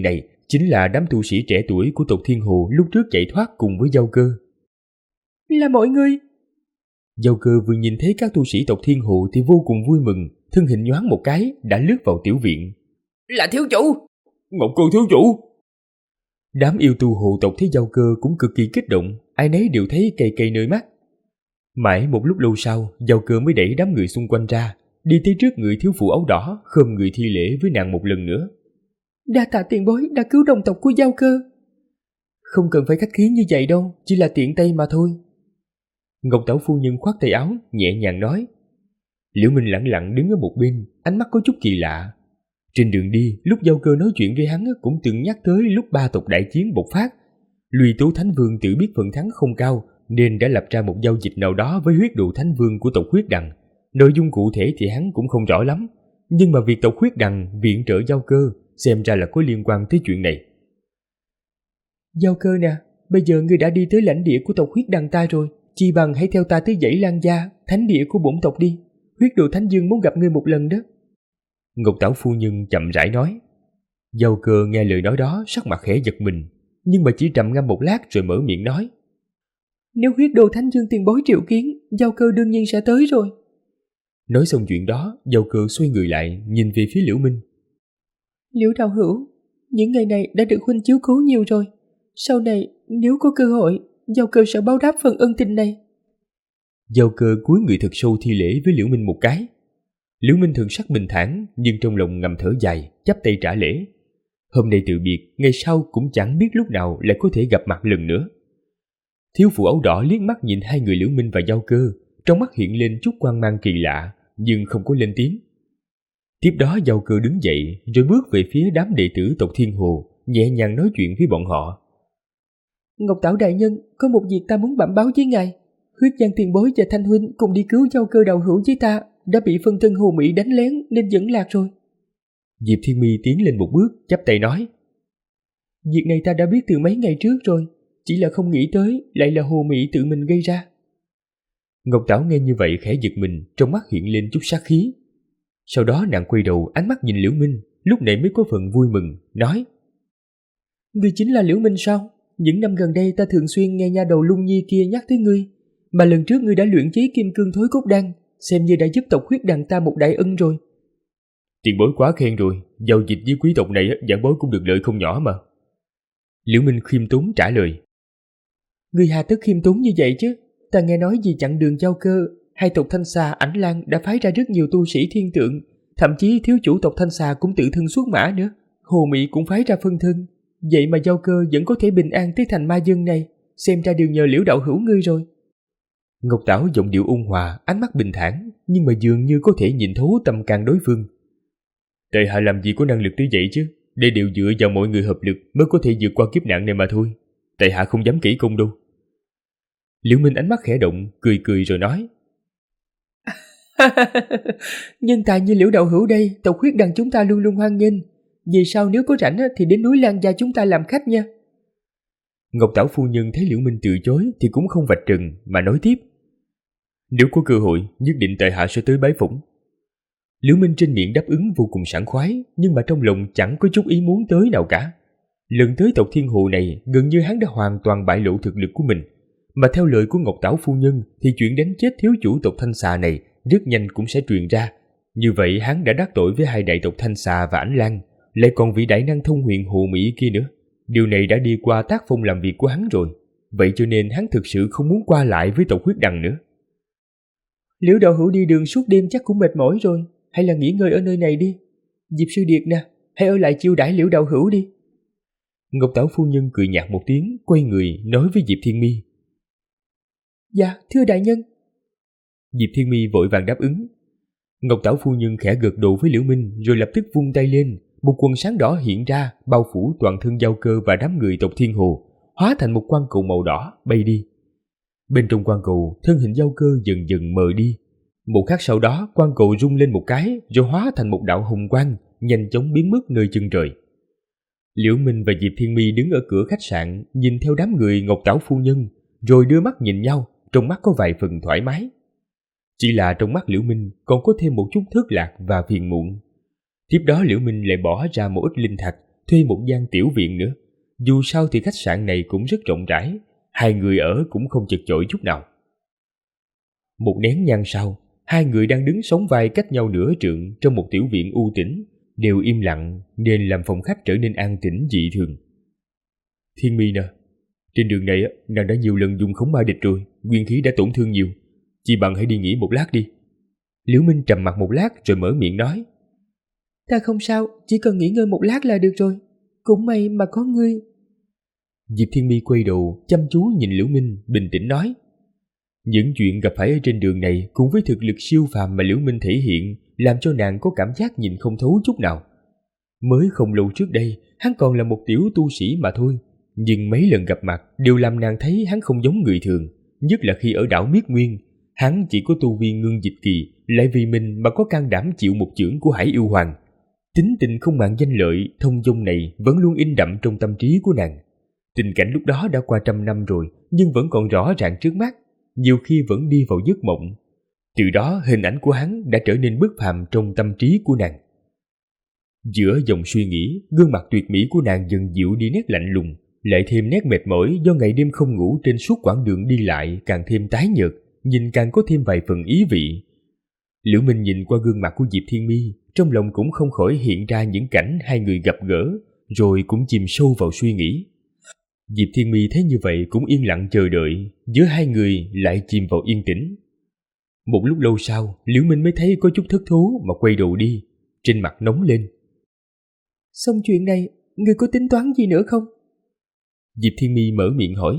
chính là đám tu sĩ trẻ tuổi của tộc Thiên Hồ lúc trước chạy thoát cùng với Giao Cơ. Là mọi người. Giao Cơ vừa nhìn thấy các tu sĩ tộc Thiên Hồ thì vô cùng vui mừng, thân hình nhoáng một cái đã lướt vào tiểu viện. Là thiếu chủ. Ngọc Cơ thiếu chủ. Đám yêu tu hồ tộc thấy Giao Cơ cũng cực kỳ kích động, ai nấy đều thấy cay cay nơi mắt. Mãi một lúc lâu sau, Giao Cơ mới đẩy đám người xung quanh ra, đi tới trước người thiếu phụ áo đỏ, khom người thi lễ với nàng một lần nữa. Đa tạ tiền bối đã cứu đồng tộc của Giao Cơ. Không cần phải khách khí như vậy đâu, chỉ là tiện tay mà thôi. Ngọc Tảo phu nhân khoác tay áo, nhẹ nhàng nói. Liễu Minh lẳng lặng đứng ở một bên, ánh mắt có chút kỳ lạ. Trên đường đi, lúc Giao Cơ nói chuyện với hắn cũng từng nhắc tới lúc ba tộc đại chiến bộc phát. Lùi Tố Thánh Vương tự biết phần thắng không cao, nên đã lập ra một giao dịch nào đó với huyết độ Thánh Vương của tộc Huyết Đằng. Nội dung cụ thể thì hắn cũng không rõ lắm, nhưng mà việc tộc Huyết Đằng viện trợ Giao Cơ xem ra là có liên quan tới chuyện này. Giao Cơ nè, bây giờ ngươi đã đi tới lãnh địa của tộc Huyết Đằng ta rồi, chi bằng hãy theo ta tới dãy Lan Gia, thánh địa của bổn tộc đi. Huyết độ Thánh Dương muốn gặp ngươi một lần đó. Ngọc Tảo phu nhân chậm rãi nói. Giao Cơ nghe lời nói đó, sắc mặt khẽ giật mình, nhưng mà chỉ trầm ngâm một lát rồi mở miệng nói. Nếu huyết đồ Thánh Dương tiền bối triệu kiến, Giao Cơ đương nhiên sẽ tới rồi. Nói xong chuyện đó, Giao Cơ xoay người lại, nhìn về phía Liễu Minh. Liễu đạo hữu, những ngày này đã được huynh chiếu cố nhiều rồi. Sau này, nếu có cơ hội, Giao Cơ sẽ báo đáp phần ân tình này. Giao Cơ cúi người thật sâu thi lễ với Liễu Minh một cái. Liễu Minh thần sắc bình thản, nhưng trong lòng ngầm thở dài, chắp tay trả lễ. Hôm nay từ biệt, ngày sau cũng chẳng biết lúc nào lại có thể gặp mặt lần nữa. Thiếu phụ áo đỏ liếc mắt nhìn hai người Liễu Minh và Giao Cơ, trong mắt hiện lên chút quang mang kỳ lạ, nhưng không có lên tiếng. Tiếp đó Giao Cơ đứng dậy, rồi bước về phía đám đệ tử tộc Thiên Hồ, nhẹ nhàng nói chuyện với bọn họ. Ngọc Tảo đại nhân, có một việc ta muốn bẩm báo với ngài. Huyết Giang tiền bối và Thanh huynh cùng đi cứu Giao Cơ đạo hữu với ta, đã bị phân thân Hồ Mỹ đánh lén nên dẫn lạc rồi. Diệp Thiên Mi tiến lên một bước, chắp tay nói. Việc này ta đã biết từ mấy ngày trước rồi, chỉ là không nghĩ tới lại là Hồ Mỹ tự mình gây ra. Ngọc Tảo nghe như vậy khẽ giật mình, trong mắt hiện lên chút sát khí. Sau đó nàng quay đầu ánh mắt nhìn Liễu Minh, lúc này mới có phần vui mừng, nói. Ngươi chính là Liễu Minh sao? Những năm gần đây ta thường xuyên nghe nha đầu Lung Nhi kia nhắc tới ngươi, mà lần trước ngươi đã luyện chế kim cương thối cốt đan, xem như đã giúp tộc Huyết Đằng ta một đại ân rồi. Tiền bối quá khen rồi, giao dịch với quý tộc này giảng bối cũng được lợi không nhỏ mà. Liễu Minh khiêm tốn trả lời. Ngươi hà tất khiêm tốn như vậy chứ? Ta nghe nói vì chặn đường Giao Cơ, hai tộc Thanh Xà, Ảnh Lan đã phái ra rất nhiều tu sĩ thiên tượng, thậm chí thiếu chủ tộc Thanh Xà cũng tự thân xuất mã nữa. Hồ Mỹ cũng phái ra phân thân, vậy mà Giao Cơ vẫn có thể bình an tới thành ma dân này, xem ra đều nhờ Liễu đạo hữu ngươi rồi. Ngọc Tảo giọng điệu ôn hòa, ánh mắt bình thản, nhưng mà dường như có thể nhìn thấu tâm can đối phương. Tại hạ làm gì có năng lực tới vậy chứ, đây đều dựa vào mọi người hợp lực mới có thể vượt qua kiếp nạn này mà thôi. Tại hạ không dám kỹ công đâu. Liễu Minh ánh mắt khẽ động, cười cười rồi nói. Nhân tài như Liễu đạo hữu đây, tộc Huyết Đằng chúng ta luôn luôn hoan nghênh. Về sau nếu có rảnh thì đến núi Lan Gia chúng ta làm khách nha. Ngọc Tảo phu nhân thấy Liễu Minh từ chối thì cũng không vạch trần mà nói tiếp. Nếu có cơ hội, nhất định tại hạ sẽ tới bái phỏng. Liễu Minh trên miệng đáp ứng vô cùng sảng khoái, nhưng mà trong lòng chẳng có chút ý muốn tới nào cả. Lần tới tộc Thiên Hồ này, gần như hắn đã hoàn toàn bại lộ thực lực của mình. Mà theo lời của Ngọc Tảo phu nhân thì chuyện đánh chết thiếu chủ tộc Thanh Xà này rất nhanh cũng sẽ truyền ra. Như vậy hắn đã đắc tội với hai đại tộc Thanh Xà và Ảnh Lan, lại còn vị đại năng thông huyền Hồ Mỹ kia nữa. Điều này đã đi qua tác phong làm việc của hắn rồi, vậy cho nên hắn thực sự không muốn qua lại với tộc Huyết Đằng nữa. Liễu đạo hữu đi đường suốt đêm chắc cũng mệt mỏi rồi, hay là nghỉ ngơi ở nơi này đi. Diệp sư điệt nè, hãy ở lại chiêu đãi Liễu đạo hữu đi. Ngọc Tảo phu nhân cười nhạt một tiếng, quay người nói với Diệp Thiên Mi. Dạ, thưa đại nhân. Diệp Thiên Mi vội vàng đáp ứng. Ngọc Tảo phu nhân khẽ gật đầu với Liễu Minh, rồi lập tức vung tay lên, một quần sáng đỏ hiện ra, bao phủ toàn thân Giao Cơ và đám người tộc Thiên Hồ, hóa thành một quang cầu màu đỏ bay đi. Bên trong quang cầu, thân hình Giao Cơ dần dần mờ đi. Một khắc sau đó, quang cầu rung lên một cái, rồi hóa thành một đạo hồng quang, nhanh chóng biến mất nơi chân trời. Liễu Minh và Diệp Thiên Mi đứng ở cửa khách sạn, nhìn theo đám người Ngọc Tảo phu nhân, rồi đưa mắt nhìn nhau, trong mắt có vài phần thoải mái. Chỉ là trong mắt Liễu Minh còn có thêm một chút thất lạc và phiền muộn. Tiếp đó Liễu Minh lại bỏ ra một ít linh thạch, thuê một gian tiểu viện nữa. Dù sao thì khách sạn này cũng rất rộng rãi, hai người ở cũng không chật chội chút nào. Một nén nhang sau, hai người đang đứng sóng vai cách nhau nửa trượng trong một tiểu viện u tĩnh, đều im lặng nên làm phòng khách trở nên an tĩnh dị thường. Thiên Mi nè, trên đường này nàng đã nhiều lần dùng khống ma địch rồi, nguyên khí đã tổn thương nhiều, chỉ bằng hãy đi nghỉ một lát đi. Liễu Minh trầm mặc một lát rồi mở miệng nói. Ta không sao, chỉ cần nghỉ ngơi một lát là được rồi. Cũng may mà có ngươi. Diệp Thiên Mi quay đầu chăm chú nhìn Liễu Minh, bình tĩnh nói. Những chuyện gặp phải ở trên đường này cùng với thực lực siêu phàm mà Liễu Minh thể hiện làm cho nàng có cảm giác nhìn không thấu chút nào. Mới không lâu trước đây, hắn còn là một tiểu tu sĩ mà thôi, nhưng mấy lần gặp mặt đều làm nàng thấy hắn không giống người thường, nhất là khi ở đảo Miết Nguyên. Hắn chỉ có tu vi ngưng dịch kỳ, lại vì mình mà có can đảm chịu một chưởng của Hải Yêu Hoàng. Tính tình không màng danh lợi, thông dong này vẫn luôn in đậm trong tâm trí của nàng. Tình cảnh lúc đó đã qua 100 năm rồi, nhưng vẫn còn rõ ràng trước mắt, nhiều khi vẫn đi vào giấc mộng. Từ đó hình ảnh của hắn đã trở nên bất phàm trong tâm trí của nàng. Giữa dòng suy nghĩ, gương mặt tuyệt mỹ của nàng dần dịu đi nét lạnh lùng, lại thêm nét mệt mỏi do ngày đêm không ngủ trên suốt quãng đường đi lại càng thêm tái nhợt, nhìn càng có thêm vài phần ý vị. Liễu Minh nhìn qua gương mặt của Diệp Thiên Mi, trong lòng cũng không khỏi hiện ra những cảnh hai người gặp gỡ, rồi cũng chìm sâu vào suy nghĩ. Diệp Thiên Mi thấy như vậy cũng yên lặng chờ đợi, giữa hai người lại chìm vào yên tĩnh. Một lúc lâu sau, Liễu Minh mới thấy có chút thất thố mà quay đầu đi, trên mặt nóng lên. Xong chuyện này, ngươi có tính toán gì nữa không? Diệp Thiên Mi mở miệng hỏi.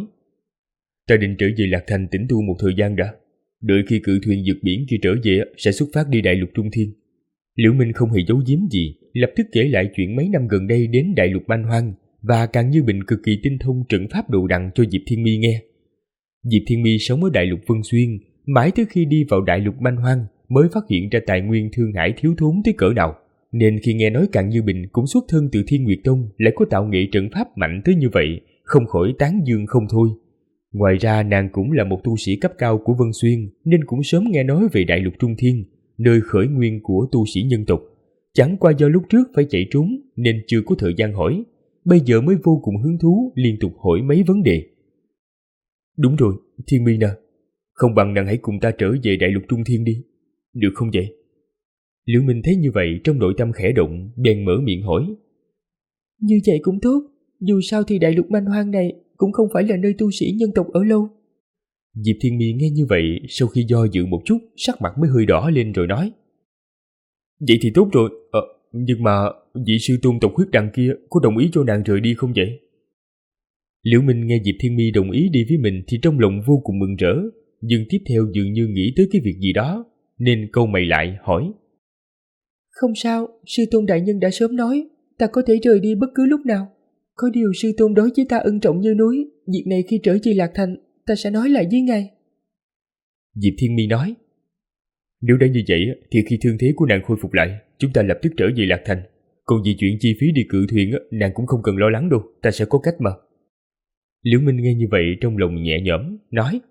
Ta định trở về Lạc Thành tĩnh tu một thời gian đã. Đợi khi cự thuyền vượt biển kia trở về sẽ xuất phát đi Đại Lục Trung Thiên. Liễu Minh không hề giấu giếm gì, lập tức kể lại chuyện mấy năm gần đây đến Đại Lục Man Hoang, và càng như bình cực kỳ tinh thông trận pháp đồ đằng cho Diệp Thiên Mi nghe. Diệp Thiên Mi sống ở Đại Lục Vân Xuyên, mãi tới khi đi vào Đại Lục Man Hoang mới phát hiện ra tài nguyên Thương Hải thiếu thốn tới cỡ nào, nên khi nghe nói Càng Như Bình cũng xuất thân từ Thiên Nguyệt Tông lại có tạo nghệ trận pháp mạnh tới như vậy, không khỏi tán dương không thôi. Ngoài ra nàng cũng là một tu sĩ cấp cao của Vân Xuyên nên cũng sớm nghe nói về Đại Lục Trung Thiên, nơi khởi nguyên của tu sĩ nhân tộc. Chẳng qua do lúc trước phải chạy trốn nên chưa có thời gian hỏi, bây giờ mới vô cùng hứng thú liên tục hỏi mấy vấn đề. Đúng rồi, Thiên Mi nè, không bằng nàng hãy cùng ta trở về Đại Lục Trung Thiên đi, được không vậy? Liễu Minh thấy như vậy trong nội tâm khẽ động, bèn mở miệng hỏi. Như vậy cũng tốt, dù sao thì Đại Lục Man Hoang này cũng không phải là nơi tu sĩ nhân tộc ở lâu. Diệp Thiên Mi nghe như vậy, sau khi do dự một chút, sắc mặt mới hơi đỏ lên rồi nói. Vậy thì tốt rồi, nhưng mà vị sư tôn tộc huyết đằng kia có đồng ý cho nàng rời đi không vậy? Liễu Minh nghe Diệp Thiên Mi đồng ý đi với mình thì trong lòng vô cùng mừng rỡ, nhưng tiếp theo dường như nghĩ tới cái việc gì đó, nên câu mày lại hỏi. Không sao, sư tôn đại nhân đã sớm nói, ta có thể rời đi bất cứ lúc nào. Có điều sư tôn đối với ta ân trọng như núi, việc này khi trở về Lạc Thành, ta sẽ nói lại với ngài. Diệp Thiên Mi nói. Nếu đã như vậy thì khi thương thế của nàng khôi phục lại, chúng ta lập tức trở về Lạc Thành. Còn vì chuyện chi phí đi cự thuyền, nàng cũng không cần lo lắng đâu, ta sẽ có cách mà. Liễu Minh nghe như vậy trong lòng nhẹ nhõm, nói.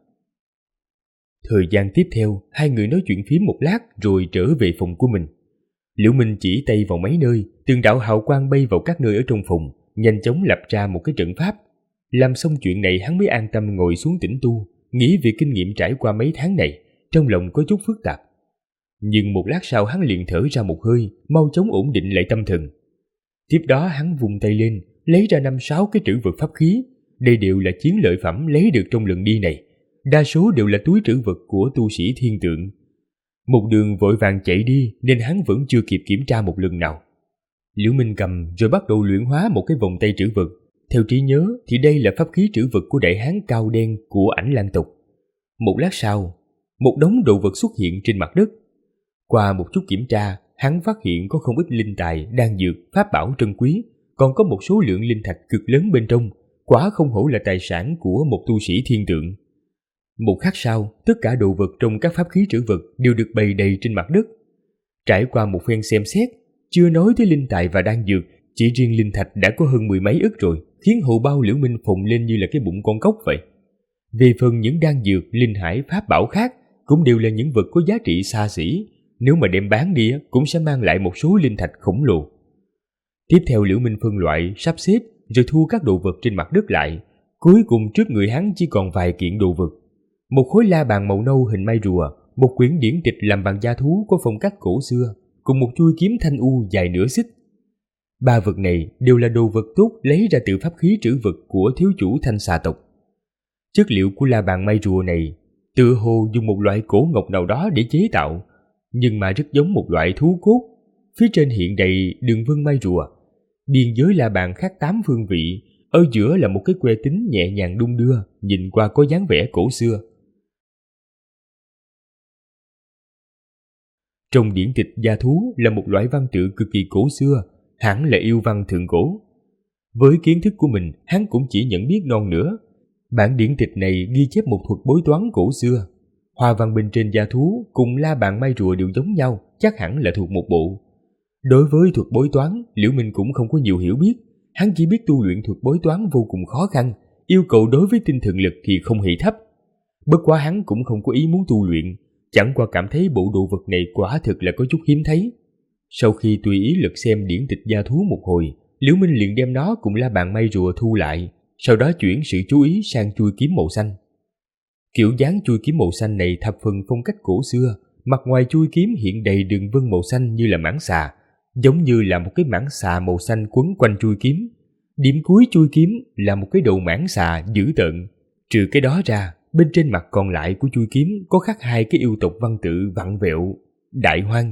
Thời gian tiếp theo, hai người nói chuyện phím một lát rồi trở về phòng của mình. Liễu Minh chỉ tay vào mấy nơi, từng đạo hào quang bay vào các nơi ở trong phòng, nhanh chóng lập ra một cái trận pháp. Làm xong chuyện này hắn mới an tâm ngồi xuống tĩnh tu, nghĩ về kinh nghiệm trải qua mấy tháng này, trong lòng có chút phức tạp. Nhưng một lát sau hắn liền thở ra một hơi, mau chóng ổn định lại tâm thần. Tiếp đó hắn vùng tay lên, lấy ra 5-6 cái trữ vật pháp khí. Đây đều là chiến lợi phẩm lấy được trong lần đi này, đa số đều là túi trữ vật của tu sĩ thiên tượng. Một đường vội vàng chạy đi nên hắn vẫn chưa kịp kiểm tra một lần nào. Liễu Minh cầm rồi bắt đầu luyện hóa một cái vòng tay trữ vật. Theo trí nhớ thì đây là pháp khí trữ vật của đại hán cao đen của Ảnh Lang tộc. Một lát sau, một đống đồ vật xuất hiện trên mặt đất. Qua một chút kiểm tra, hắn phát hiện có không ít linh tài, đan dược, pháp bảo trân quý, còn có một số lượng linh thạch cực lớn bên trong, quả không hổ là tài sản của một tu sĩ thiên tượng. Một khắc sau, tất cả đồ vật trong các pháp khí trữ vật đều được bày đầy trên mặt đất. Trải qua một phen xem xét, chưa nói tới linh tài và đan dược, chỉ riêng linh thạch đã có hơn 10 mấy ức rồi, khiến hầu bao Liễu Minh phồng lên như là cái bụng con cóc vậy. Về phần những đan dược, linh hải, pháp bảo khác cũng đều là những vật có giá trị xa xỉ, nếu mà đem bán đi cũng sẽ mang lại một số linh thạch khổng lồ. Tiếp theo Liễu Minh phân loại, sắp xếp rồi thu các đồ vật trên mặt đất lại. Cuối cùng trước người hắn chỉ còn vài kiện đồ vật. Một khối la bàn màu nâu hình mai rùa, một quyển điển tịch làm bằng da thú có phong cách cổ xưa, cùng một chuôi kiếm thanh u dài nửa xích. Ba vật này đều là đồ vật tốt lấy ra từ pháp khí trữ vật của thiếu chủ Thanh Xà tộc. Chất liệu của la bàn mai rùa này tựa hồ dùng một loại cổ ngọc nào đó để chế tạo, nhưng mà rất giống một loại thú cốt. Phía trên hiện đầy đường vân mai rùa, biên giới la bàn khác 8 phương vị, ở giữa là một cái que tính nhẹ nhàng đung đưa, nhìn qua có dáng vẻ cổ xưa. Trong điển tịch gia thú là một loại văn tự cực kỳ cổ xưa, hẳn là yêu văn thượng cổ. Với kiến thức của mình, hắn cũng chỉ nhận biết non nữa. Bản điển tịch này ghi chép một thuật bói toán cổ xưa. Hoa văn bên trên gia thú cùng la bàn mai rùa đều giống nhau, chắc hẳn là thuộc một bộ. Đối với thuật bói toán, Liễu Minh cũng không có nhiều hiểu biết. Hắn chỉ biết tu luyện thuật bói toán vô cùng khó khăn, yêu cầu đối với tinh thần lực thì không hề thấp. Bất quá hắn cũng không có ý muốn tu luyện, chẳng qua cảm thấy bộ đồ vật này quả thực là có chút hiếm thấy. Sau khi tùy ý lật xem điển tịch gia thú một hồi, Liễu Minh liền đem nó cùng la bàn may rùa thu lại, sau đó chuyển sự chú ý sang chuôi kiếm màu xanh. Kiểu dáng chuôi kiếm màu xanh này thập phần phong cách cổ xưa, mặt ngoài chuôi kiếm hiện đầy đường vân màu xanh như là mãng xà, giống như là một cái mãng xà màu xanh quấn quanh chuôi kiếm. Điểm cuối chuôi kiếm là một cái đầu mãng xà dữ tợn. Trừ cái đó ra, bên trên mặt còn lại của chuôi kiếm có khắc 2 cái yêu tộc văn tự vặn vẹo: Đại Hoang.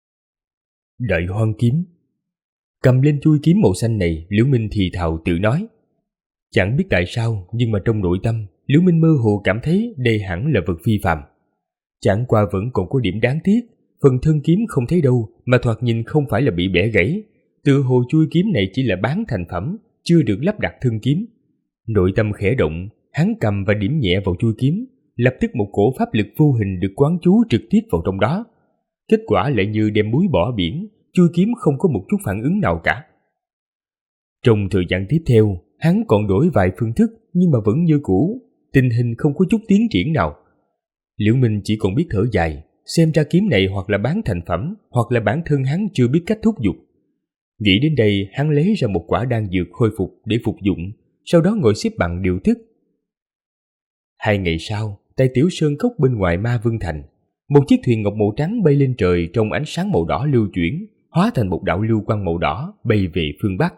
Đại Hoang kiếm. Cầm lên chuôi kiếm màu xanh này, Liễu Minh thì thào tự nói. Chẳng biết tại sao, nhưng mà trong nội tâm, Liễu Minh mơ hồ cảm thấy đây hẳn là vật phi phàm. Chẳng qua vẫn còn có điểm đáng tiếc, phần thân kiếm không thấy đâu, mà thoạt nhìn không phải là bị bẻ gãy. Tựa hồ chuôi kiếm này chỉ là bán thành phẩm, chưa được lắp đặt thân kiếm. Nội tâm khẽ động, hắn cầm và điểm nhẹ vào chuôi kiếm, lập tức một cổ pháp lực vô hình được quán chú trực tiếp vào trong đó. Kết quả lại như đem muối bỏ biển, chuôi kiếm không có một chút phản ứng nào cả. Trong thời gian tiếp theo, hắn còn đổi vài phương thức nhưng mà vẫn như cũ, tình hình không có chút tiến triển nào. Liễu Minh chỉ còn biết thở dài, xem ra kiếm này hoặc là bán thành phẩm, hoặc là bản thân hắn chưa biết cách thúc giục. Nghĩ đến đây, hắn lấy ra một quả đan dược khôi phục để phục dụng, sau đó ngồi xếp bằng điều thức. 2 ngày sau, tại Tiểu Sơn Cốc bên ngoài Ma Vương Thành, một chiếc thuyền ngọc màu trắng bay lên trời trong ánh sáng màu đỏ lưu chuyển, hóa thành một đạo lưu quang màu đỏ bay về phương Bắc.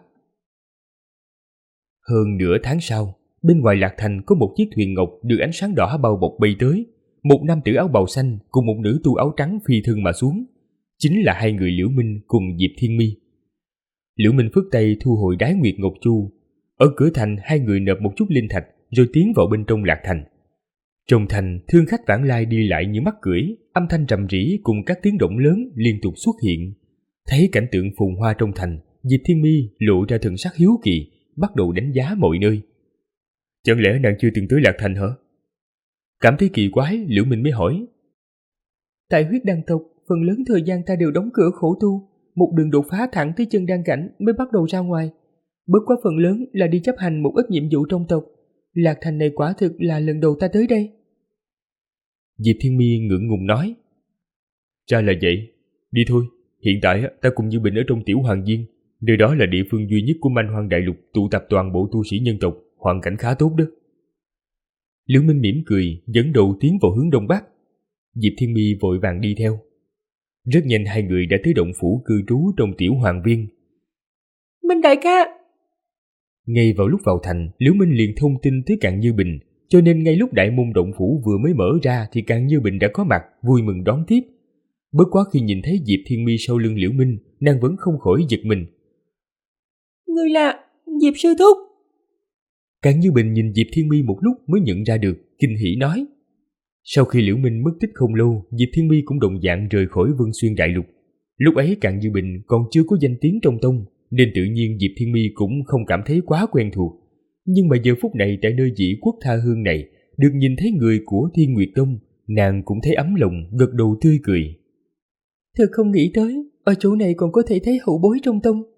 Hơn nửa tháng sau, bên ngoài Lạc Thành có một chiếc thuyền ngọc được ánh sáng đỏ bao bọc bay tới. Một nam tử áo bào xanh cùng một nữ tu áo trắng phi thân mà xuống. Chính là 2 người Liễu Minh cùng Diệp Thiên Mi. Liễu Minh phất tay thu hồi Đái Nguyệt Ngọc Chu. Ở cửa thành 2 người nộp một chút linh thạch rồi tiến vào bên trong Lạc Thành. Trong thành, thương khách vãng lai đi lại như mắc cưỡi, âm thanh rầm rĩ cùng các tiếng động lớn liên tục xuất hiện. Thấy cảnh tượng phồn hoa trong thành, Diệp Thiên Mi lộ ra thần sắc hiếu kỳ, bắt đầu đánh giá mọi nơi. Chẳng lẽ nàng chưa từng tới Lạc Thành hả? Cảm thấy kỳ quái, Liễu Minh mới hỏi. Tại huyết đan tộc, phần lớn thời gian ta đều đóng cửa khổ tu, một đường đột phá thẳng tới chân đan cảnh mới bắt đầu ra ngoài. Bất quá phần lớn là đi chấp hành một ít nhiệm vụ trong tộc. Lạc Thành này quả thực là lần đầu ta tới đây. Diệp Thiên Mi ngượng ngùng nói. Ra là vậy, đi thôi. Hiện tại ta cùng Như Bình ở trong Tiểu Hoàng Viên, nơi đó là địa phương duy nhất của Man Hoang Đại Lục tụ tập toàn bộ tu sĩ nhân tộc, hoàn cảnh khá tốt đó. Liễu Minh mỉm cười, dẫn đầu tiến vào hướng đông bắc. Diệp Thiên Mi vội vàng đi theo. Rất nhanh 2 người đã tới động phủ cư trú trong Tiểu Hoàng Viên. Minh đại ca! Ngay vào lúc vào thành, Liễu Minh liền thông tin tới Càn Như Bình, cho nên ngay lúc đại môn động phủ vừa mới mở ra thì Càn Như Bình đã có mặt, vui mừng đón tiếp. Bất quá khi nhìn thấy Diệp Thiên Mi sau lưng Liễu Minh, nàng vẫn không khỏi giật mình. Người là Diệp sư thúc. Càn Như Bình nhìn Diệp Thiên Mi một lúc mới nhận ra được, kinh hỉ nói. Sau khi Liễu Minh mất tích không lâu, Diệp Thiên Mi cũng đồng dạng rời khỏi Vân Xuyên Đại Lục. Lúc ấy Càn Như Bình còn chưa có danh tiếng trong tông, nên tự nhiên Diệp Thiên Mi cũng không cảm thấy quá quen thuộc. Nhưng mà giờ phút này tại nơi Dĩ Quốc Tha Hương này, được nhìn thấy người của Thiên Nguyệt Tông, nàng cũng thấy ấm lòng, gật đầu tươi cười. Thật không nghĩ tới, ở chỗ này còn có thể thấy hậu bối trong tông.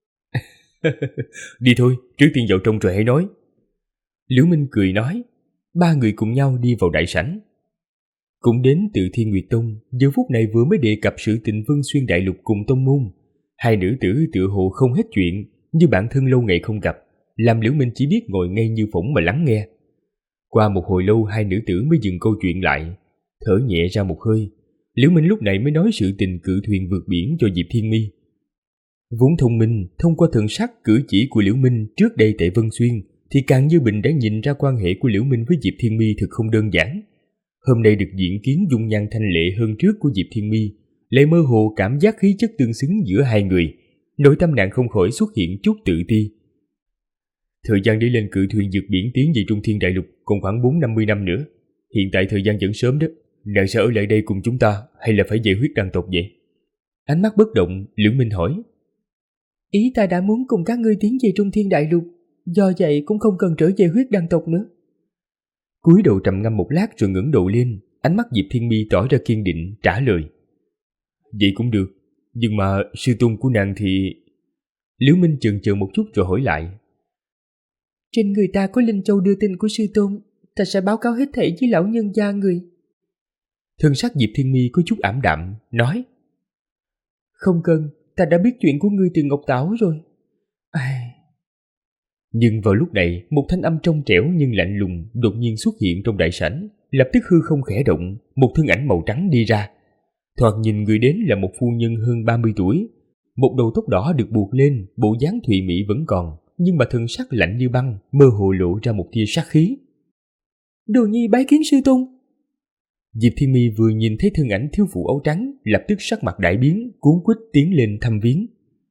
Đi thôi, trước tiên vào trong rồi hãy nói. Liễu Minh cười nói. 3 người cùng nhau đi vào đại sảnh. Cũng đến từ Thiên Nguyệt Tông, giờ phút này vừa mới đề cập sự tình Vân Xuyên Đại Lục cùng tông môn. Hai nữ tử tựa hồ không hết chuyện, như bạn thân lâu ngày không gặp, làm Liễu Minh chỉ biết ngồi ngay như phỗng mà lắng nghe. Qua một hồi lâu hai nữ tử mới dừng câu chuyện lại, thở nhẹ ra một hơi. Liễu Minh lúc này mới nói sự tình cự thuyền vượt biển cho Diệp Thiên Mi. Vốn thông minh, thông qua thần sắc cử chỉ của Liễu Minh trước đây tại Vân Xuyên, thì Càng Như Bình đã nhìn ra quan hệ của Liễu Minh với Diệp Thiên Mi thực không đơn giản. Hôm nay được diện kiến dung nhan thanh lệ hơn trước của Diệp Thiên Mi, lại mơ hồ cảm giác khí chất tương xứng giữa hai người, nội tâm nàng không khỏi xuất hiện chút tự ti. Thời gian để lên cự thuyền vượt biển tiến về Trung Thiên Đại Lục còn khoảng 4-50 năm nữa. Hiện tại thời gian vẫn sớm đó, nàng sẽ ở lại đây cùng chúng ta hay là phải về huyết đăng tộc vậy? Ánh mắt bất động, Liễu Minh hỏi. Ý ta đã muốn cùng các ngươi tiến về Trung Thiên Đại Lục, do vậy cũng không cần trở về huyết đăng tộc nữa. Cúi đầu trầm ngâm một lát rồi ngẩng đầu lên, ánh mắt Diệp Thiên Mi tỏ ra kiên định trả lời. Vậy cũng được, nhưng mà sư tôn của nàng thì... Liễu Minh chần chờ một chút rồi hỏi lại. Trên người ta có Linh Châu đưa tin của sư tôn, ta sẽ báo cáo hết thảy với lão nhân gia người. Thân sắc Diệp Thiên Mi có chút ảm đạm, nói. Không cần, ta đã biết chuyện của ngươi từ Ngọc Tảo rồi. Nhưng vào lúc này, một thanh âm trong trẻo nhưng lạnh lùng đột nhiên xuất hiện trong đại sảnh, lập tức hư không khẽ động, một thân ảnh màu trắng đi ra. Thoạt nhìn người đến là một phu nhân hơn 30 tuổi, một đầu tóc đỏ được buộc lên, bộ dáng thụy mỹ vẫn còn, nhưng mà thân sắc lạnh như băng, mơ hồ lộ ra một tia sát khí. Đồ nhi bái kiến sư tôn. Diệp Thiên Mi vừa nhìn thấy thân ảnh thiếu phụ áo trắng, lập tức sắc mặt đại biến, cuống quýt tiến lên thăm viếng.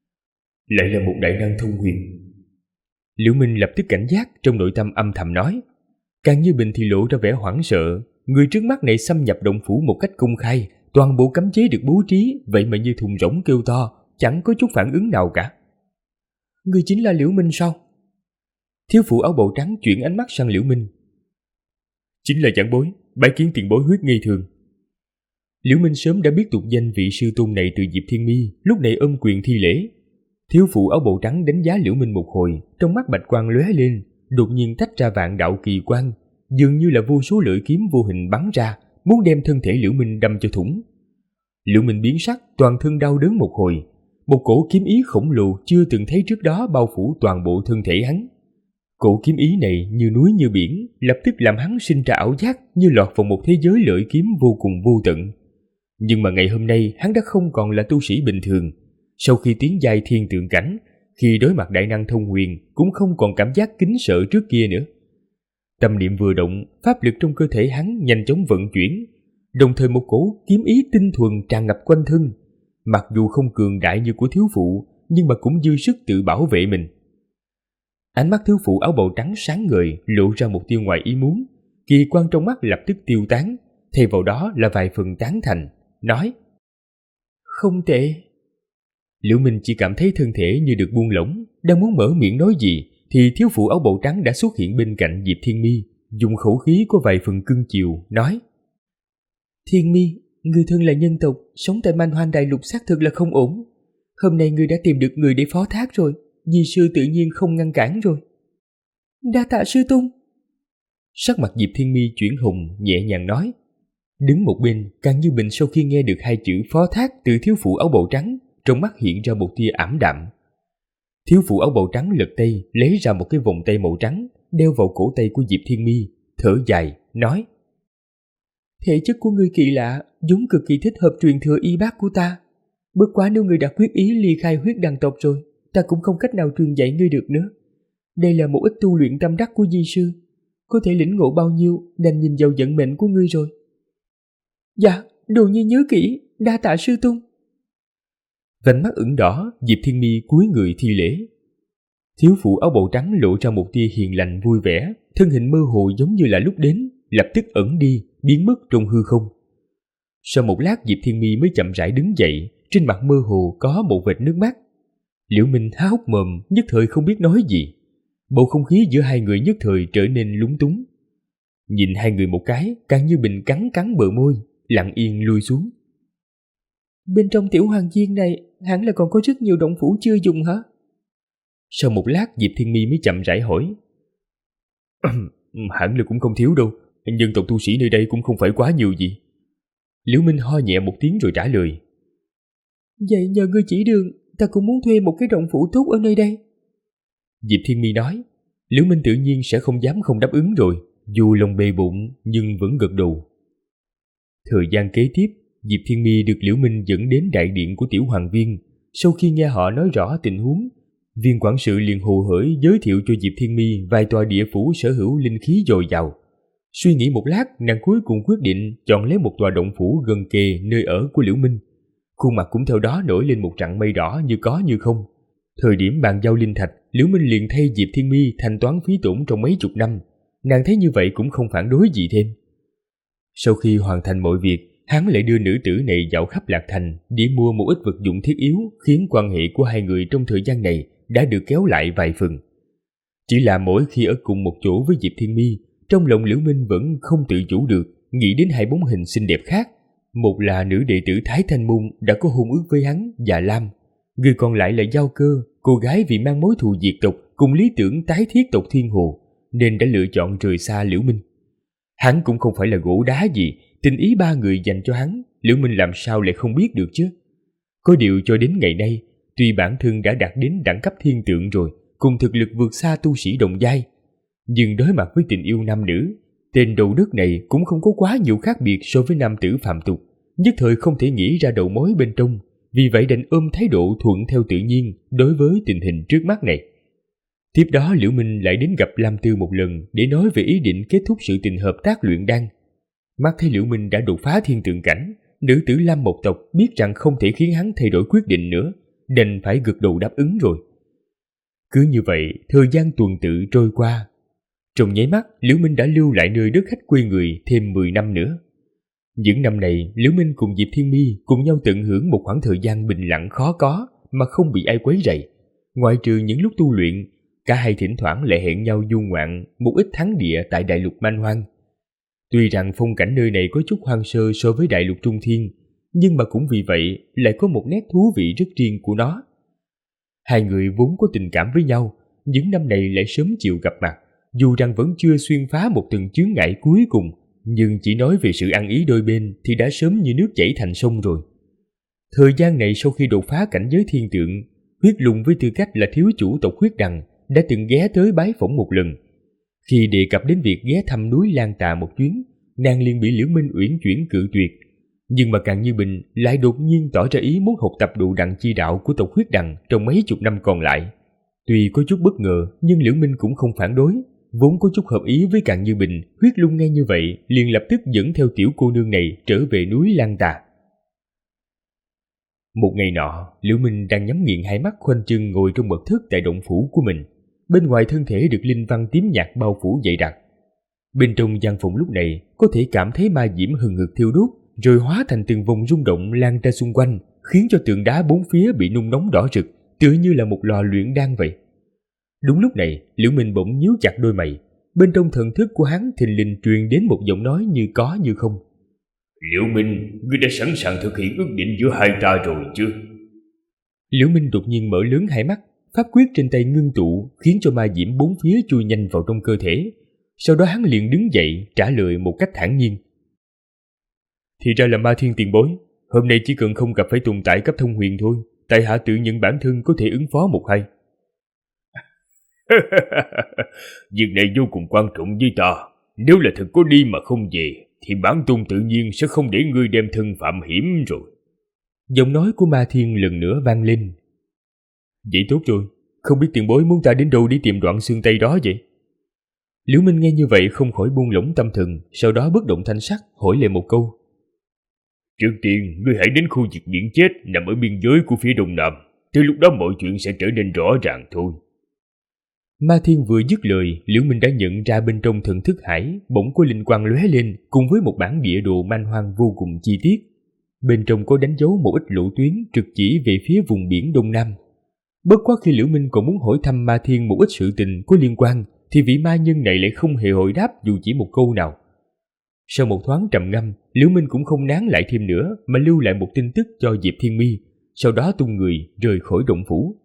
Lại là một đại năng thông huyền. Liễu Minh lập tức cảnh giác, trong nội tâm âm thầm nói. Càng Như Bình thì lộ ra vẻ hoảng sợ, người trước mắt này xâm nhập động phủ một cách công khai, toàn bộ cấm chế được bố trí, vậy mà như thùng rỗng kêu to, chẳng có chút phản ứng nào cả. Người chính là Liễu Minh sao? Thiếu phụ áo bào trắng chuyển ánh mắt sang Liễu Minh. Chính là giảng bối, bái kiến tiền bối huyết nghi thường. Liễu Minh sớm đã biết tục danh vị sư tôn này từ Diệp Thiên Mi, lúc này ôm quyền thi lễ. Thiếu phụ áo bào trắng đánh giá Liễu Minh một hồi, trong mắt bạch quang lóe lên, đột nhiên tách ra vạn đạo kỳ quang, dường như là vô số lưỡi kiếm vô hình bắn ra, muốn đem thân thể Liễu Minh đâm cho thủng. Liễu Minh biến sắc, toàn thân đau đớn một hồi, một cổ kiếm ý khổng lồ chưa từng thấy trước đó bao phủ toàn bộ thân thể hắn. Cổ kiếm ý này như núi như biển, lập tức làm hắn sinh ra ảo giác như lọt vào một thế giới lợi kiếm vô cùng vô tận. Nhưng mà ngày hôm nay hắn đã không còn là tu sĩ bình thường. Sau khi tiến giai thiên tượng cảnh, khi đối mặt đại năng thông huyền cũng không còn cảm giác kính sợ trước kia nữa. Tâm niệm vừa động, pháp lực trong cơ thể hắn nhanh chóng vận chuyển, đồng thời một cổ kiếm ý tinh thuần tràn ngập quanh thân. Mặc dù không cường đại như của thiếu phụ, nhưng mà cũng dư sức tự bảo vệ mình. Ánh mắt thiếu phụ áo bào trắng sáng ngời lộ ra một tia ngoài ý muốn, kỳ quang trong mắt lập tức tiêu tán, thay vào đó là vài phần tán thành, nói: Không tệ. Liễu Minh chỉ cảm thấy thân thể như được buông lỏng, đang muốn mở miệng nói gì thì thiếu phụ áo bào trắng đã xuất hiện bên cạnh Diệp Thiên Mi, dùng khẩu khí có vài phần cưng chiều, nói: Thiên Mi, người thân là nhân tộc, sống tại Man Hoang Đại Lục xác thực là không ổn. Hôm nay người đã tìm được người để phó thác rồi, di sư tự nhiên không ngăn cản rồi. Đa tạ sư tôn. Sắc mặt Diệp Thiên Mi chuyển hồng, nhẹ nhàng nói. Đứng một bên, Càng Như Bình sau khi nghe được hai chữ phó thác từ thiếu phụ áo bào trắng, trong mắt hiện ra một tia ảm đạm. Thiếu phụ áo bào trắng lật tay lấy ra một cái vòng tay màu trắng, đeo vào cổ tay của Diệp Thiên Mi, thở dài, nói: Thể chất của ngươi kỳ lạ, vốn cực kỳ thích hợp truyền thừa y bác của ta. Bất quá nếu ngươi đã quyết ý ly khai huyết đằng tộc rồi, ta cũng không cách nào truyền dạy ngươi được nữa. Đây là một ít tu luyện tâm đắc của di sư, có thể lĩnh ngộ bao nhiêu đành nhìn vào vận mệnh của ngươi rồi. Dạ, đồ nhi nhớ kỹ, đa tạ sư tôn. Vành mắt ửng đỏ, Diệp Thiên Mi cúi người thi lễ. Thiếu phụ áo bào trắng lộ ra một tia hiền lành vui vẻ, thân hình mơ hồ giống như là lúc đến, lập tức ẩn đi, biến mất trong hư không. Sau một lát Diệp Thiên Mi mới chậm rãi đứng dậy, trên mặt mơ hồ có một vệt nước mắt. Liễu Minh há hốc mồm, nhất thời không biết nói gì. Bầu không khí giữa hai người nhất thời trở nên lúng túng. Nhìn hai người một cái, Càng Như Bình cắn cắn bờ môi, lặng yên lui xuống. Bên trong tiểu hoàng viên này hẳn là còn có rất nhiều động phủ chưa dùng hả? Sau một lát Diệp Thiên Mi mới chậm rãi hỏi. Hẳn là cũng không thiếu đâu, nhân tộc tu sĩ nơi đây cũng không phải quá nhiều gì. Liễu Minh ho nhẹ một tiếng rồi trả lời. Vậy nhờ ngươi chỉ đường, ta cũng muốn thuê một cái động phủ tốt ở nơi đây. Diệp Thiên Mi nói. Liễu Minh tự nhiên sẽ không dám không đáp ứng rồi, dù lòng bề bụng nhưng vẫn gật đầu. Thời gian kế tiếp, Diệp Thiên Mi được Liễu Minh dẫn đến đại điện của Tiểu Hoàng Viên. Sau khi nghe họ nói rõ tình huống, viên quản sự liền hồ hởi giới thiệu cho Diệp Thiên Mi vài tòa địa phủ sở hữu linh khí dồi dào. Suy nghĩ một lát, nàng cuối cùng quyết định chọn lấy một tòa động phủ gần kề nơi ở của Liễu Minh. Khuôn mặt cũng theo đó nổi lên một trận mây đỏ như có như không. Thời điểm bàn giao linh thạch, Liễu Minh liền thay Diệp Thiên Mi thanh toán phí tổn trong mấy chục năm. Nàng thấy như vậy cũng không phản đối gì thêm. Sau khi hoàn thành mọi việc, hắn lại đưa nữ tử này dạo khắp Lạc Thành để mua một ít vật dụng thiết yếu, khiến quan hệ của hai người trong thời gian này đã được kéo lại vài phần. Chỉ là mỗi khi ở cùng một chỗ với Diệp Thiên Mi, trong lòng Liễu Minh vẫn không tự chủ được nghĩ đến hai bóng hình xinh đẹp khác. Một là nữ đệ tử Thái Thanh Môn đã có hôn ước với hắn và Lam, người còn lại là Giao Cơ, cô gái vì mang mối thù diệt tộc cùng lý tưởng tái thiết tộc Thiên Hồ nên đã lựa chọn rời xa Liễu Minh. Hắn cũng không phải là gỗ đá gì, tình ý ba người dành cho hắn, Liễu Minh làm sao lại không biết được chứ. Có điều cho đến ngày nay, tuy bản thân đã đạt đến đẳng cấp thiên tượng rồi, cùng thực lực vượt xa tu sĩ đồng giai, nhưng đối mặt với tình yêu nam nữ, tên đầu đất này cũng không có quá nhiều khác biệt so với nam tử phàm tục, nhất thời không thể nghĩ ra đầu mối bên trong, vì vậy đành ôm thái độ thuận theo tự nhiên đối với tình hình trước mắt này. Tiếp đó Liễu Minh lại đến gặp Lam Tư một lần để nói về ý định kết thúc sự tình hợp tác luyện đan. Mắt thấy Liễu Minh đã đột phá thiên tượng cảnh, nữ tử Lam Mộc tộc biết rằng không thể khiến hắn thay đổi quyết định nữa, đành phải gật đầu đáp ứng rồi. Cứ như vậy, thời gian tuần tự trôi qua. Trong nháy mắt, Liễu Minh đã lưu lại nơi đất khách quê người thêm 10 năm nữa. Những năm này, Liễu Minh cùng Diệp Thiên Mi cùng nhau tận hưởng một khoảng thời gian bình lặng khó có mà không bị ai quấy rầy. Ngoại trừ những lúc tu luyện, cả hai thỉnh thoảng lại hẹn nhau du ngoạn một ít thắng địa tại đại lục Man Hoang. Tuy rằng phong cảnh nơi này có chút hoang sơ so với đại lục Trung Thiên, nhưng mà cũng vì vậy lại có một nét thú vị rất riêng của nó. Hai người vốn có tình cảm với nhau, những năm này lại sớm chịu gặp mặt, dù rằng vẫn chưa xuyên phá một từng chướng ngại cuối cùng, nhưng chỉ nói về sự ăn ý đôi bên thì đã sớm như nước chảy thành sông rồi. Thời gian này sau khi đột phá cảnh giới thiên tượng, Huyết Lùng với tư cách là thiếu chủ tộc Huyết Đằng đã từng ghé tới bái phỏng một lần. Khi đề cập đến việc ghé thăm núi Lan Tà một chuyến, nàng liền bị Liễu Minh uyển chuyển cự tuyệt. Nhưng mà Càng Như Bình lại đột nhiên tỏ ra ý muốn học tập độ đặng chi đạo của tộc Huyết Đằng trong mấy chục năm còn lại. Tuy có chút bất ngờ, nhưng Liễu Minh cũng không phản đối. Vốn có chút hợp ý với Càng Như Bình, Huyết Lung nghe như vậy liền lập tức dẫn theo tiểu cô nương này trở về núi Lan Tà. Một ngày nọ, Liễu Minh đang nhắm nghiền hai mắt khoanh chân ngồi trong mật thất tại động phủ của mình. Bên ngoài thân thể được linh văn tím nhạt bao phủ dày đặc. Bên trong gian phòng lúc này có thể cảm thấy ma diễm hừng hực thiêu đốt, rồi hóa thành từng vòng rung động lan ra xung quanh, khiến cho tường đá bốn phía bị nung nóng đỏ rực, tựa như là một lò luyện đan vậy. Đúng lúc này, Liễu Minh bỗng nhíu chặt đôi mày. Bên trong thần thức của hắn thình lình truyền đến một giọng nói như có như không. Liễu Minh, ngươi đã sẵn sàng thực hiện ước định giữa hai ta rồi chứ? Liễu Minh đột nhiên mở lớn hai mắt, pháp quyết trên tay ngưng tụ khiến cho ma diễm bốn phía chui nhanh vào trong cơ thể. Sau đó hắn liền đứng dậy trả lời một cách thản nhiên. Thì ra là Ma Thiên tiền bối, hôm nay chỉ cần không gặp phải tồn tại cấp thông huyền thôi, tại hạ tự nhận bản thân có thể ứng phó một hai. Việc này vô cùng quan trọng với ta. Nếu là thật có đi mà không về, thì bản tôn tự nhiên sẽ không để ngươi đem thân phạm hiểm rồi. Giọng nói của Ma Thiên lần nữa vang lên. Vậy tốt rồi, không biết tiền bối muốn ta đến đâu để tìm đoạn xương tay đó vậy? Liễu Minh nghe như vậy không khỏi buông lỏng tâm thần, sau đó bất động thanh sắc hỏi lại một câu. Trước tiên, ngươi hãy đến khu vực biển chết nằm ở biên giới của phía đông nam. Tới lúc đó mọi chuyện sẽ trở nên rõ ràng thôi. Ma Thiên vừa dứt lời, Liễu Minh đã nhận ra bên trong thần thức hải bỗng có linh quang lóe lên, cùng với một bản địa đồ man hoang vô cùng chi tiết. Bên trong có đánh dấu một ít lộ tuyến trực chỉ về phía vùng biển đông nam. Bất quá khi Liễu Minh còn muốn hỏi thăm Ma Thiên một ít sự tình có liên quan, thì vị ma nhân này lại không hề hồi đáp dù chỉ một câu nào. Sau một thoáng trầm ngâm, Liễu Minh cũng không nán lại thêm nữa mà lưu lại một tin tức cho Diệp Thiên Mi, sau đó tung người rời khỏi động phủ.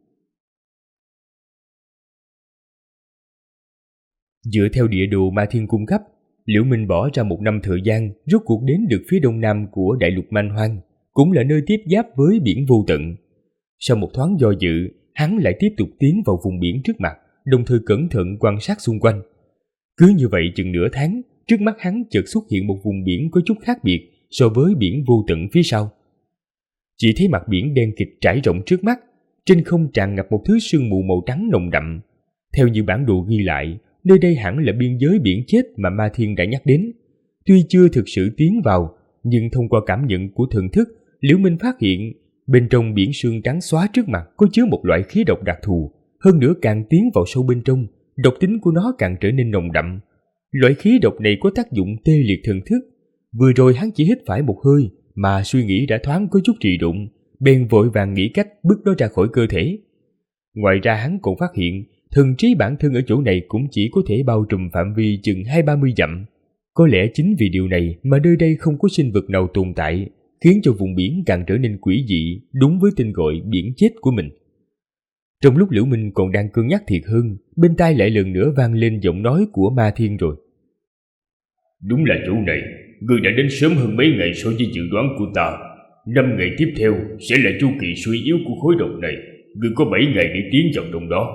Dựa theo địa đồ Ma Thiên cung cấp, Liễu Minh bỏ ra 1 năm thời gian rốt cuộc đến được phía đông nam của đại lục Man Hoang, cũng là nơi tiếp giáp với biển vô tận. Sau một thoáng do dự, hắn lại tiếp tục tiến vào vùng biển trước mặt, đồng thời cẩn thận quan sát xung quanh. Cứ như vậy chừng nửa tháng, trước mắt hắn chợt xuất hiện một vùng biển có chút khác biệt so với biển vô tận phía sau. Chỉ thấy mặt biển đen kịt trải rộng trước mắt, trên không tràn ngập một thứ sương mù màu trắng nồng đậm. Theo như bản đồ ghi lại, nơi đây hẳn là biên giới biển chết mà Ma Thiên đã nhắc đến. Tuy chưa thực sự tiến vào, nhưng thông qua cảm nhận của thần thức, Liễu Minh phát hiện bên trong biển sương trắng xóa trước mặt có chứa một loại khí độc đặc thù. Hơn nữa càng tiến vào sâu bên trong, độc tính của nó càng trở nên nồng đậm. Loại khí độc này có tác dụng tê liệt thần thức. Vừa rồi hắn chỉ hít phải một hơi mà suy nghĩ đã thoáng có chút trì độn, bèn vội vàng nghĩ cách bước nó ra khỏi cơ thể. Ngoài ra hắn còn phát hiện thần trí bản thân ở chỗ này cũng chỉ có thể bao trùm phạm vi chừng 20-30 dặm. Có lẽ chính vì điều này mà nơi đây không có sinh vật nào tồn tại, khiến cho vùng biển càng trở nên quỷ dị, đúng với tên gọi biển chết của mình. Trong lúc Liễu Minh còn đang cân nhắc thiệt hơn, bên tai lại lần nữa vang lên giọng nói của Ma Thiên rồi. Đúng là chỗ này, ngươi đã đến sớm hơn mấy ngày so với dự đoán của ta. 5 ngày tiếp theo sẽ là chu kỳ suy yếu của khối độc này. Ngươi có 7 ngày để tiến vào trong đó.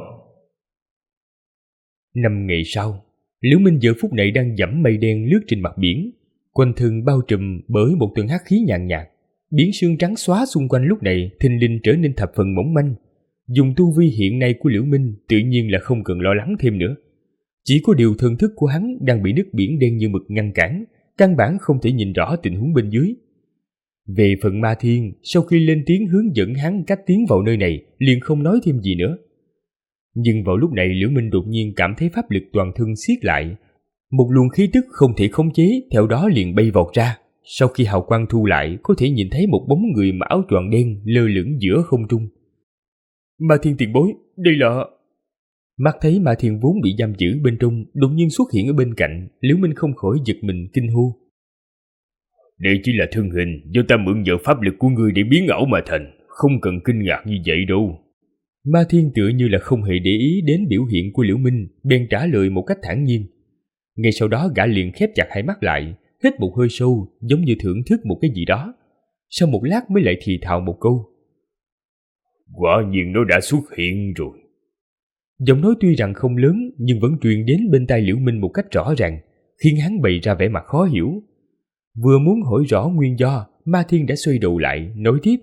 5 ngày sau, Liễu Minh giờ phút này đang dẫm mây đen lướt trên mặt biển, quanh thân bao trùm bởi một tầng hắc khí nhàn nhạt. Biển sương trắng xóa xung quanh lúc này thình lình trở nên thập phần mỏng manh. Dùng tu vi hiện nay của Liễu Minh tự nhiên là không cần lo lắng thêm nữa. Chỉ có điều thần thức của hắn đang bị nước biển đen như mực ngăn cản, căn bản không thể nhìn rõ tình huống bên dưới. Về phần Ma Thiên, sau khi lên tiếng hướng dẫn hắn cách tiến vào nơi này, liền không nói thêm gì nữa. Nhưng vào lúc này Liễu Minh đột nhiên cảm thấy pháp lực toàn thân siết lại. Một luồng khí tức không thể khống chế theo đó liền bay vọt ra. Sau khi hào quang thu lại, có thể nhìn thấy một bóng người mặc áo choàng đen lơ lửng giữa không trung. Ma Thiên tiền bối, đây là... Mắt thấy Ma Thiên vốn bị giam giữ bên trong đột nhiên xuất hiện ở bên cạnh, Liễu Minh không khỏi giật mình kinh hô. Đây chỉ là thân hình do ta mượn nhờ pháp lực của ngươi để biến ảo mà thành, không cần kinh ngạc như vậy đâu. Ma Thiên tựa như là không hề để ý đến biểu hiện của Liễu Minh, bèn trả lời một cách thản nhiên. Ngay sau đó gã liền khép chặt hai mắt lại, hít một hơi sâu, giống như thưởng thức một cái gì đó. Sau một lát mới lại thì thào một câu. Quả nhiên nó đã xuất hiện rồi. Giọng nói tuy rằng không lớn nhưng vẫn truyền đến bên tai Liễu Minh một cách rõ ràng, khiến hắn bày ra vẻ mặt khó hiểu. Vừa muốn hỏi rõ nguyên do, Ma Thiên đã xoay đầu lại, nói tiếp.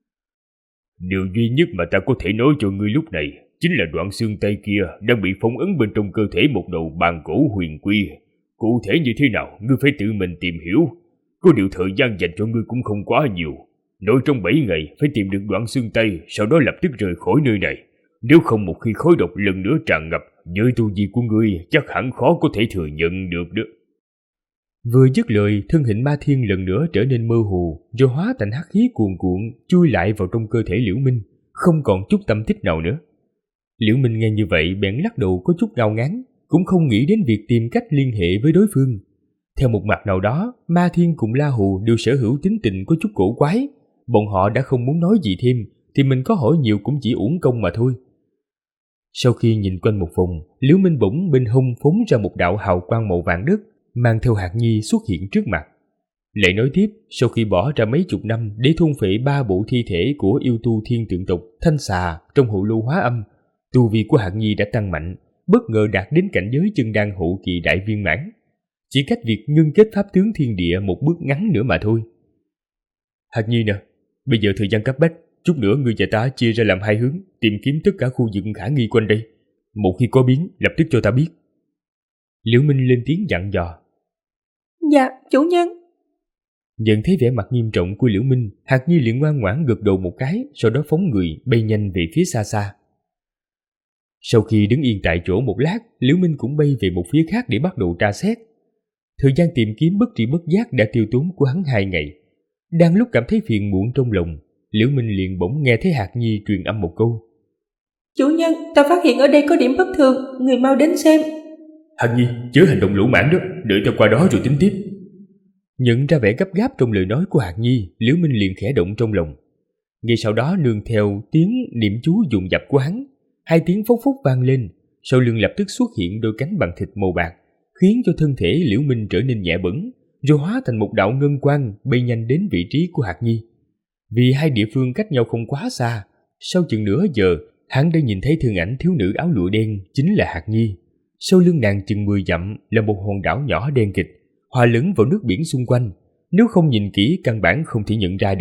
Điều duy nhất mà ta có thể nói cho ngươi lúc này chính là đoạn xương tay kia đang bị phong ấn bên trong cơ thể một đầu bàn cổ huyền quy. Cụ thể như thế nào, ngươi phải tự mình tìm hiểu. Có điều thời gian dành cho ngươi cũng không quá nhiều. Nội trong 7 ngày phải tìm được đoạn xương tay, sau đó lập tức rời khỏi nơi này. Nếu không một khi khói độc lần nữa tràn ngập, với tu vi của ngươi chắc hẳn khó có thể thừa nhận được đó. Vừa dứt lời, thân hình Ma Thiên lần nữa trở nên mơ hồ, rồi hóa thành hắc khí cuồn cuộn chui lại vào trong cơ thể Liễu Minh, không còn chút tâm tích nào nữa. Liễu Minh nghe như vậy bèn lắc đầu có chút ngao ngán, cũng không nghĩ đến việc tìm cách liên hệ với đối phương. Theo một mặt nào đó, Ma Thiên cùng La Hù đều sở hữu tính tình có chút cổ quái. Bọn họ đã không muốn nói gì thêm, thì mình có hỏi nhiều cũng chỉ uổng công mà thôi. Sau khi nhìn quanh một vòng, Liễu Minh bỗng bên hông phóng ra một đạo hào quang màu vàng đất, mang theo hạt nhi xuất hiện trước mặt. Lại nói tiếp, sau khi bỏ ra mấy chục năm để thôn phệ 3 bộ thi thể của yêu tu thiên tượng tộc Thanh Xà trong hộ lưu hóa âm, tu vi của hạt nhi đã tăng mạnh, bất ngờ đạt đến cảnh giới chân đan hậu kỳ đại viên mãn. Chỉ cách việc ngưng kết pháp tướng thiên địa một bước ngắn nữa mà thôi. Hạt nhi nè, bây giờ thời gian cấp bách, chút nữa ngươi và ta chia ra làm hai hướng, tìm kiếm tất cả khu vực khả nghi quanh đây. Một khi có biến, lập tức cho ta biết. Liễu Minh lên tiếng dặn dò. Dạ, chủ nhân. Nhận thấy vẻ mặt nghiêm trọng của Liễu Minh, Hạt Nhi liền ngoan ngoãn gật đầu một cái, sau đó phóng người bay nhanh về phía xa xa. Sau khi đứng yên tại chỗ một lát, Liễu Minh cũng bay về một phía khác để bắt đầu tra xét. Thời gian tìm kiếm bất tri bất giác đã tiêu tốn của hắn 2 ngày. Đang lúc cảm thấy phiền muộn trong lòng, Liễu Minh liền bỗng nghe thấy Hạt Nhi truyền âm một câu. Chủ nhân, ta phát hiện ở đây có điểm bất thường, người mau đến xem. Hạt Nhi, chớ hành động lỗ mãn đó, đợi ta qua đó rồi tính tiếp. Nhận ra vẻ gấp gáp trong lời nói của Hạt Nhi, Liễu Minh liền khẽ động trong lòng. Ngay sau đó nương theo tiếng niệm chú dồn dập của hắn, 2 tiếng phốc phốc vang lên, sau lưng lập tức xuất hiện đôi cánh bằng thịt màu bạc, khiến cho thân thể Liễu Minh trở nên nhẹ bẫng, rồi hóa thành một đạo ngân quang bay nhanh đến vị trí của Hạt Nhi. Vì hai địa phương cách nhau không quá xa, Sau chừng nửa giờ, hắn đã nhìn thấy thân ảnh thiếu nữ áo lụa đen chính là Hạc Nhi. Sau lưng nàng chừng 10 dặm là một hòn đảo nhỏ đen kịt, hòa lẫn vào nước biển xung quanh. Nếu không nhìn kỹ căn bản không thể nhận ra được.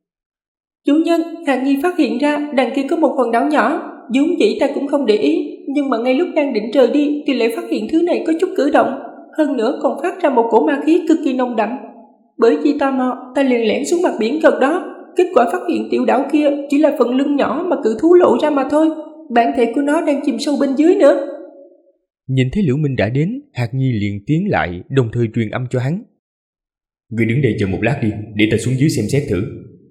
Chủ nhân, Hạc Nhi phát hiện ra đằng kia có một hòn đảo nhỏ. Vốn dĩ ta cũng không để ý, nhưng mà ngay lúc đang định rời đi thì lại phát hiện thứ này có chút cử động. Hơn nữa còn phát ra một cổ ma khí cực kỳ nồng đậm. Bởi vì tò mò, ta liền lẻn xuống mặt biển gần đó. Kết quả phát hiện tiểu đảo kia chỉ là phần lưng nhỏ mà cự thú lộ ra mà thôi. Bản thể của nó đang chìm sâu bên dưới nữa. Nhìn thấy Liễu Minh đã đến, Hạc Nhi liền tiến lại, đồng thời truyền âm cho hắn. Ngươi đứng đây chờ một lát đi, để ta xuống dưới xem xét thử.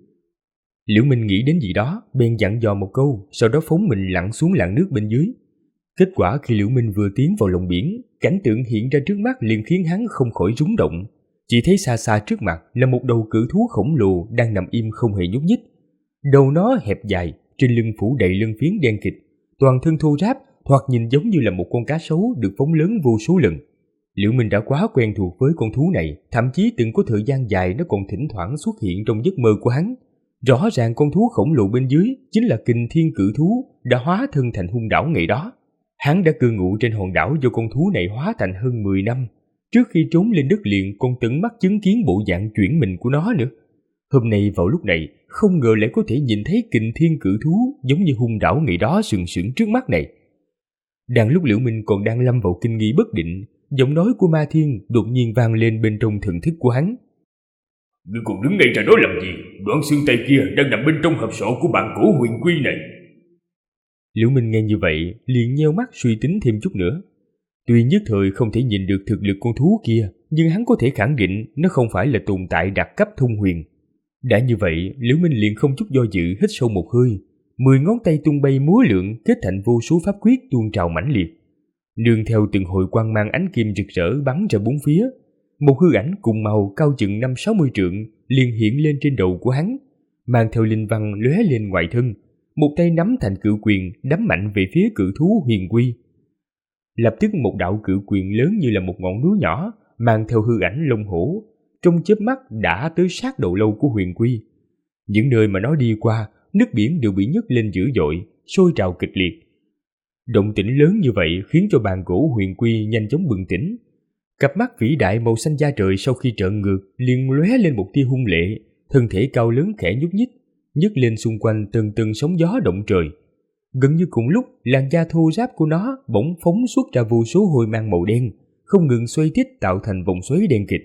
Liễu Minh nghĩ đến gì đó, bèn dặn dò một câu, sau đó phóng mình lặn xuống làn nước bên dưới. Kết quả khi Liễu Minh vừa tiến vào lòng biển, cảnh tượng hiện ra trước mắt liền khiến hắn không khỏi rúng động. Chỉ thấy xa xa trước mặt là một đầu cự thú khổng lồ đang nằm im không hề nhúc nhích. Đầu nó hẹp dài, trên lưng phủ đầy lân phiến đen kịt, toàn thân thô ráp, thoạt nhìn giống như là một con cá sấu được phóng lớn vô số lần. Liễu Minh đã quá quen thuộc với con thú này, thậm chí từng có thời gian dài nó còn thỉnh thoảng xuất hiện trong giấc mơ của hắn. Rõ ràng con thú khổng lồ bên dưới chính là Kình Thiên cự thú đã hóa thân thành hung đảo ngày đó. Hắn đã cư ngụ trên hòn đảo do con thú này hóa thành hơn 10 năm. Trước khi trốn lên đất liền còn tận mắt chứng kiến bộ dạng chuyển mình của nó nữa. Hôm nay vào lúc này không ngờ lại có thể nhìn thấy Kình Thiên cự thú giống như hung đảo ngày đó sừng sững trước mắt này. Đang lúc Liễu Minh còn đang lâm vào kinh nghi bất định, giọng nói của Ma Thiên đột nhiên vang lên bên trong thần thức của hắn. Ngươi còn đứng ngay ra đó làm gì? Đoạn xương tay kia đang nằm bên trong hộp sọ của bạn cổ huyền quy này. Liễu Minh nghe như vậy liền nheo mắt suy tính thêm chút nữa. Tuy nhất thời không thể nhìn được thực lực con thú kia, nhưng hắn có thể khẳng định nó không phải là tồn tại đặc cấp thông huyền. Đã như vậy, Liễu Minh liền không chút do dự hít sâu một hơi, 10 ngón tay tung bay múa lượn kết thành vô số pháp quyết tuôn trào mãnh liệt. Nương theo từng hồi quang mang ánh kim rực rỡ bắn ra bốn phía, một hư ảnh cùng màu cao chừng 5-60 trượng liền hiện lên trên đầu của hắn, mang theo linh văn lóe lên ngoài thân, một tay nắm thành cự quyền đấm mạnh về phía cự thú huyền quy. Lập tức một đạo cự quyền lớn như là một ngọn núi nhỏ, mang theo hư ảnh long hổ, trong chớp mắt đã tới sát đầu lâu của huyền quy. Những nơi mà nó đi qua, nước biển đều bị nhấc lên dữ dội, sôi trào kịch liệt. Động tĩnh lớn như vậy khiến cho bàn cổ huyền quy nhanh chóng bừng tỉnh. Cặp mắt vĩ đại màu xanh da trời sau khi trợn ngược liền lóe lên một tia hung lệ, thân thể cao lớn khẽ nhúc nhích, nhấc lên xung quanh từng từng sóng gió động trời. Gần như cùng lúc, làn da thô ráp của nó bỗng phóng xuất ra vô số hôi mang màu đen, không ngừng xoay tít tạo thành vòng xoáy đen kịt.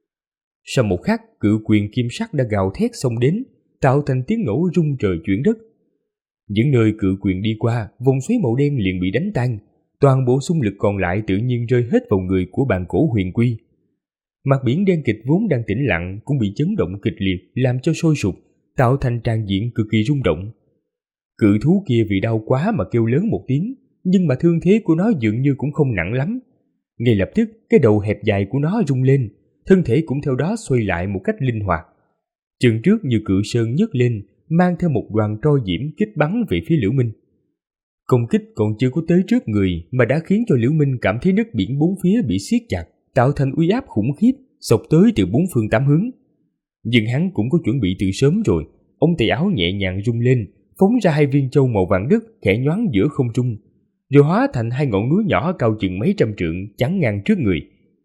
Sau một khắc, cự quyền kim sắc đã gào thét xông đến, tạo thành tiếng nổ rung trời chuyển đất. Những nơi cự quyền đi qua, vòng xoáy màu đen liền bị đánh tan, toàn bộ xung lực còn lại tự nhiên rơi hết vào người của bàn cổ huyền quy. Mặt biển đen kịch vốn đang tĩnh lặng cũng bị chấn động kịch liệt làm cho sôi sục, tạo thành tràng diện cực kỳ rung động. Cự thú kia vì đau quá mà kêu lớn một tiếng, nhưng mà thương thế của nó dường như cũng không nặng lắm. Ngay lập tức, cái đầu hẹp dài của nó rung lên, thân thể cũng theo đó xoay lại một cách linh hoạt. Chân trước như cự sơn nhấc lên, mang theo một đoàn tro diễm kích bắn về phía Liễu Minh. Công kích còn chưa có tới trước người mà đã khiến cho Liễu Minh cảm thấy nước biển bốn phía bị siết chặt, tạo thành uy áp khủng khiếp, xộc tới từ bốn phương tám hướng. Nhưng hắn cũng có chuẩn bị từ sớm rồi, ống tay áo nhẹ nhàng rung lên, phóng ra 2 viên châu màu vàng đất khẽ nhoáng giữa không trung, rồi hóa thành 2 ngọn núi nhỏ cao chừng mấy trăm trượng chắn ngang trước người.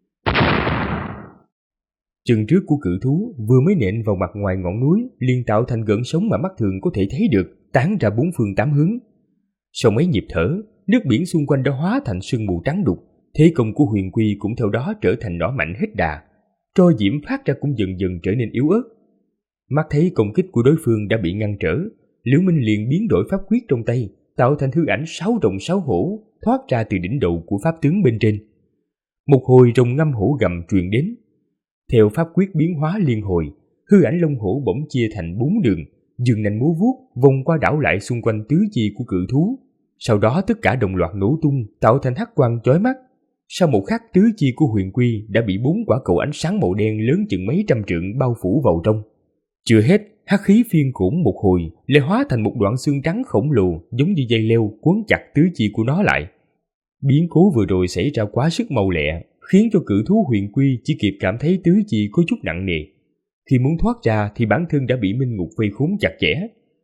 Chân trước của cự thú vừa mới nện vào mặt ngoài ngọn núi liền tạo thành gợn sóng mà mắt thường có thể thấy được, tán ra bốn phương tám hướng. Sau mấy nhịp thở, nước biển xung quanh đã hóa thành sương mù trắng đục, thế công của huyền quy cũng theo đó trở thành nỏ mạnh hết đà, tro diễm phát ra cũng dần dần trở nên yếu ớt. Mắt thấy công kích của đối phương đã bị ngăn trở, Liễu Minh liền biến đổi pháp quyết trong tay, tạo thành hư ảnh 6 rồng 6 hổ thoát ra từ đỉnh đầu của pháp tướng bên trên. Một hồi rồng ngâm hổ gầm truyền đến. Theo pháp quyết biến hóa liên hồi, hư ảnh long hổ bỗng chia thành 4 đường, dường nành múa vuốt vòng qua đảo lại xung quanh tứ chi của cự thú. Sau đó tất cả đồng loạt nổ tung, tạo thành hắc quang chói mắt. Sau một khắc, tứ chi của huyền quy đã bị 4 quả cầu ánh sáng màu đen lớn chừng mấy trăm trượng bao phủ vào trong. Chưa hết, hắc khí phiên cổn một hồi lại hóa thành một đoạn xương trắng khổng lồ giống như dây leo quấn chặt tứ chi của nó lại. Biến cố vừa rồi xảy ra quá sức mau lẹ, khiến cho cự thú huyền quy chỉ kịp cảm thấy tứ chi có chút nặng nề. Khi muốn thoát ra thì bản thân đã bị Minh Ngục vây khốn chặt chẽ.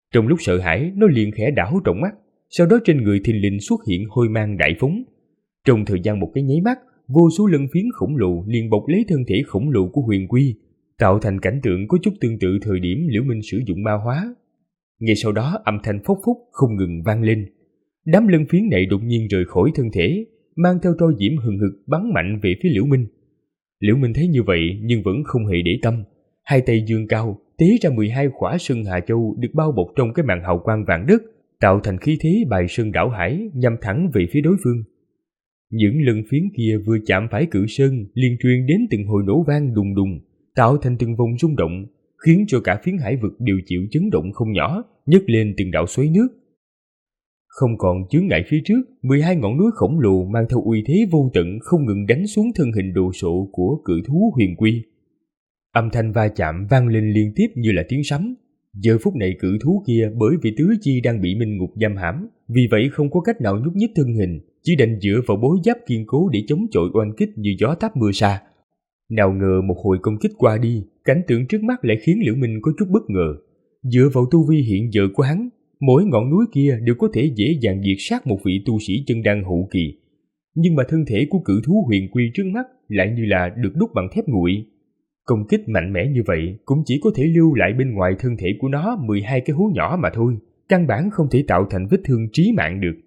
Trong lúc sợ hãi, nó liền khẽ đảo trọng mắt, sau đó trên người thình lình xuất hiện hôi mang đại phóng. Trong thời gian một cái nháy mắt, vô số lân phiến khổng lồ liền bọc lấy thân thể khổng lồ của Huyền Quy, tạo thành cảnh tượng có chút tương tự thời điểm Liễu Minh sử dụng ma hóa. Ngay sau đó âm thanh phốc phốc không ngừng vang lên. Đám lân phiến này đột nhiên rời khỏi thân thể, mang theo tro diễm hừng hực bắn mạnh về phía Liễu Minh. Liễu Minh thấy như vậy nhưng vẫn không hề để tâm, hai tay giương cao, tế ra 12 khỏa sơn hà châu được bao bọc trong cái màn hào quang vàng đất, tạo thành khí thế bài sơn đảo hải nhằm thẳng về phía đối phương. Những lân phiến kia vừa chạm phải cự sơn liền truyền đến từng hồi nổ vang đùng đùng, tạo thành từng vòng rung động, khiến cho cả phiến hải vực đều chịu chấn động không nhỏ, nhấc lên từng đạo xoáy nước. Không còn chướng ngại phía trước, 12 ngọn núi khổng lồ mang theo uy thế vô tận không ngừng đánh xuống thân hình đồ sộ của cự thú Huyền Quy. Âm thanh va chạm vang lên liên tiếp như là tiếng sấm. Giờ phút này cự thú kia bởi vì tứ chi đang bị minh ngục giam hãm, vì vậy không có cách nào nhúc nhích thân hình, chỉ đành dựa vào bối giáp kiên cố để chống chọi oanh kích như gió táp mưa sa. Nào ngờ một hồi công kích qua đi, cảnh tượng trước mắt lại khiến Liễu Minh có chút bất ngờ. Dựa vào tu vi hiện giờ của hắn, mỗi ngọn núi kia đều có thể dễ dàng diệt sát một vị tu sĩ chân đan hậu kỳ. Nhưng mà thân thể của cự thú Huyền Quy trước mắt lại như là được đúc bằng thép nguội. Công kích mạnh mẽ như vậy cũng chỉ có thể lưu lại bên ngoài thân thể của nó 12 cái hố nhỏ mà thôi, căn bản không thể tạo thành vết thương chí mạng được.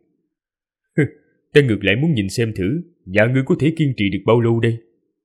Ta ngược lại muốn nhìn xem thử, dạ ngươi có thể kiên trì được bao lâu đây?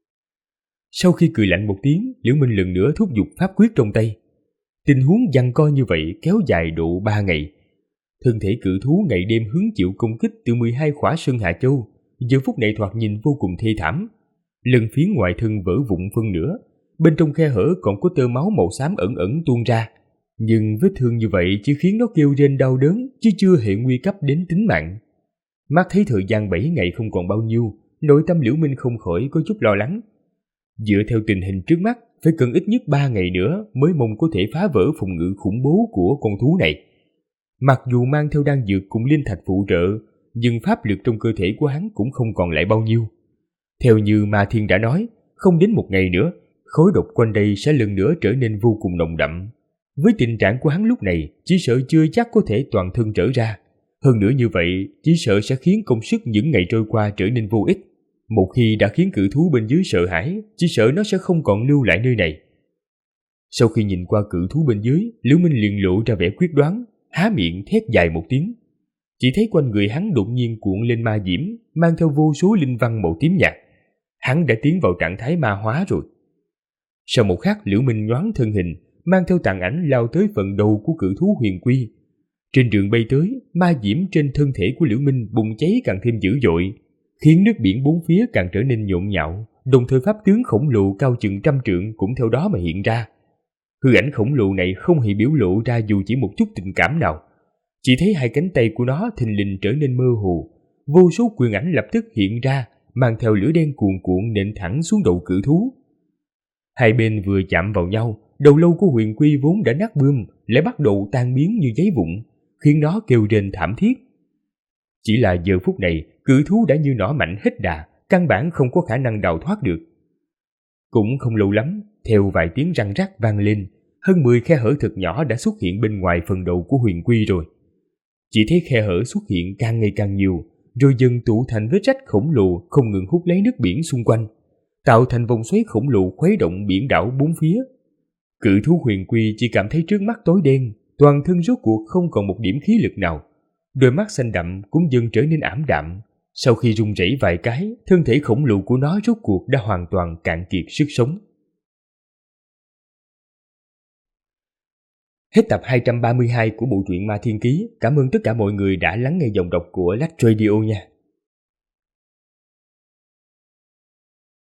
Sau khi cười lạnh một tiếng, Liễu Minh lần nữa thúc giục pháp quyết trong tay. Tình huống giằng co như vậy kéo dài độ 3 ngày. Thân thể cự thú ngày đêm hứng chịu công kích từ 12 khỏa sơn hà châu, giờ phút này thoạt nhìn vô cùng thê thảm. Lần phiến ngoài thân vỡ vụn phân nửa, bên trong khe hở còn có tơ máu màu xám ẩn ẩn tuôn ra. Nhưng vết thương như vậy chỉ khiến nó kêu rên đau đớn, chứ chưa hề nguy cấp đến tính mạng. Mắt thấy thời gian 7 ngày không còn bao nhiêu, nội tâm Liễu Minh không khỏi có chút lo lắng. Dựa theo tình hình trước mắt, phải cần ít nhất 3 ngày nữa mới mong có thể phá vỡ phòng ngự khủng bố của con thú này. Mặc dù mang theo đan dược cùng linh thạch phụ trợ, nhưng pháp lực trong cơ thể của hắn cũng không còn lại bao nhiêu. Theo như Ma Thiên đã nói, không đến một ngày nữa, khói độc quanh đây sẽ lần nữa trở nên vô cùng nồng đậm. Với tình trạng của hắn lúc này, chỉ sợ chưa chắc có thể toàn thân trở ra. Hơn nữa như vậy, chỉ sợ sẽ khiến công sức những ngày trôi qua trở nên vô ích. Một khi đã khiến cự thú bên dưới sợ hãi, chỉ sợ nó sẽ không còn lưu lại nơi này. Sau khi nhìn qua cự thú bên dưới, Liễu Minh liền lộ ra vẻ quyết đoán, há miệng thét dài một tiếng. Chỉ thấy quanh người hắn đột nhiên cuộn lên ma diễm, mang theo vô số linh văn màu tím nhạt. Hắn đã tiến vào trạng thái ma hóa rồi. Sau một khắc, Liễu Minh nhoáng thân hình, mang theo tàn ảnh lao tới phần đầu của cự thú Huyền Quy. Trên đường bay tới, ma diễm trên thân thể của Liễu Minh bùng cháy càng thêm dữ dội, khiến nước biển bốn phía càng trở nên nhộn nhạo, đồng thời pháp tướng khổng lồ cao chừng 100 trượng cũng theo đó mà hiện ra. Hư ảnh khổng lồ này không hề biểu lộ ra dù chỉ một chút tình cảm nào. Chỉ thấy hai cánh tay của nó thình lình trở nên mơ hồ, vô số quyền ảnh lập tức hiện ra, mang theo lửa đen cuồn cuộn nện thẳng xuống đầu cự thú. Hai bên vừa chạm vào nhau, đầu lâu của Huyền Quy vốn đã nát bươm lại bắt đầu tan biến như giấy vụn, khiến nó kêu rên thảm thiết. Chỉ là giờ phút này, cự thú đã như nỏ mạnh hết đà, căn bản không có khả năng đào thoát được. Cũng không lâu lắm, theo vài tiếng răng rắc vang lên, hơn 10 khe hở thật nhỏ đã xuất hiện bên ngoài phần đầu của Huyền Quy rồi. Chỉ thấy khe hở xuất hiện càng ngày càng nhiều, rồi dần tụ thành vết rách khổng lồ không ngừng hút lấy nước biển xung quanh, tạo thành vòng xoáy khổng lồ khuấy động biển đảo bốn phía. Cự thú Huyền Quy chỉ cảm thấy trước mắt tối đen, toàn thân rốt cuộc không còn một điểm khí lực nào. Đôi mắt xanh đậm cũng dần trở nên ảm đạm. Sau khi rung rẩy vài cái, thân thể khổng lồ của nó rốt cuộc đã hoàn toàn cạn kiệt sức sống. Hết tập 232 của bộ truyện Ma Thiên Ký. Cảm ơn tất cả mọi người đã lắng nghe giọng đọc của Lách Radio nha.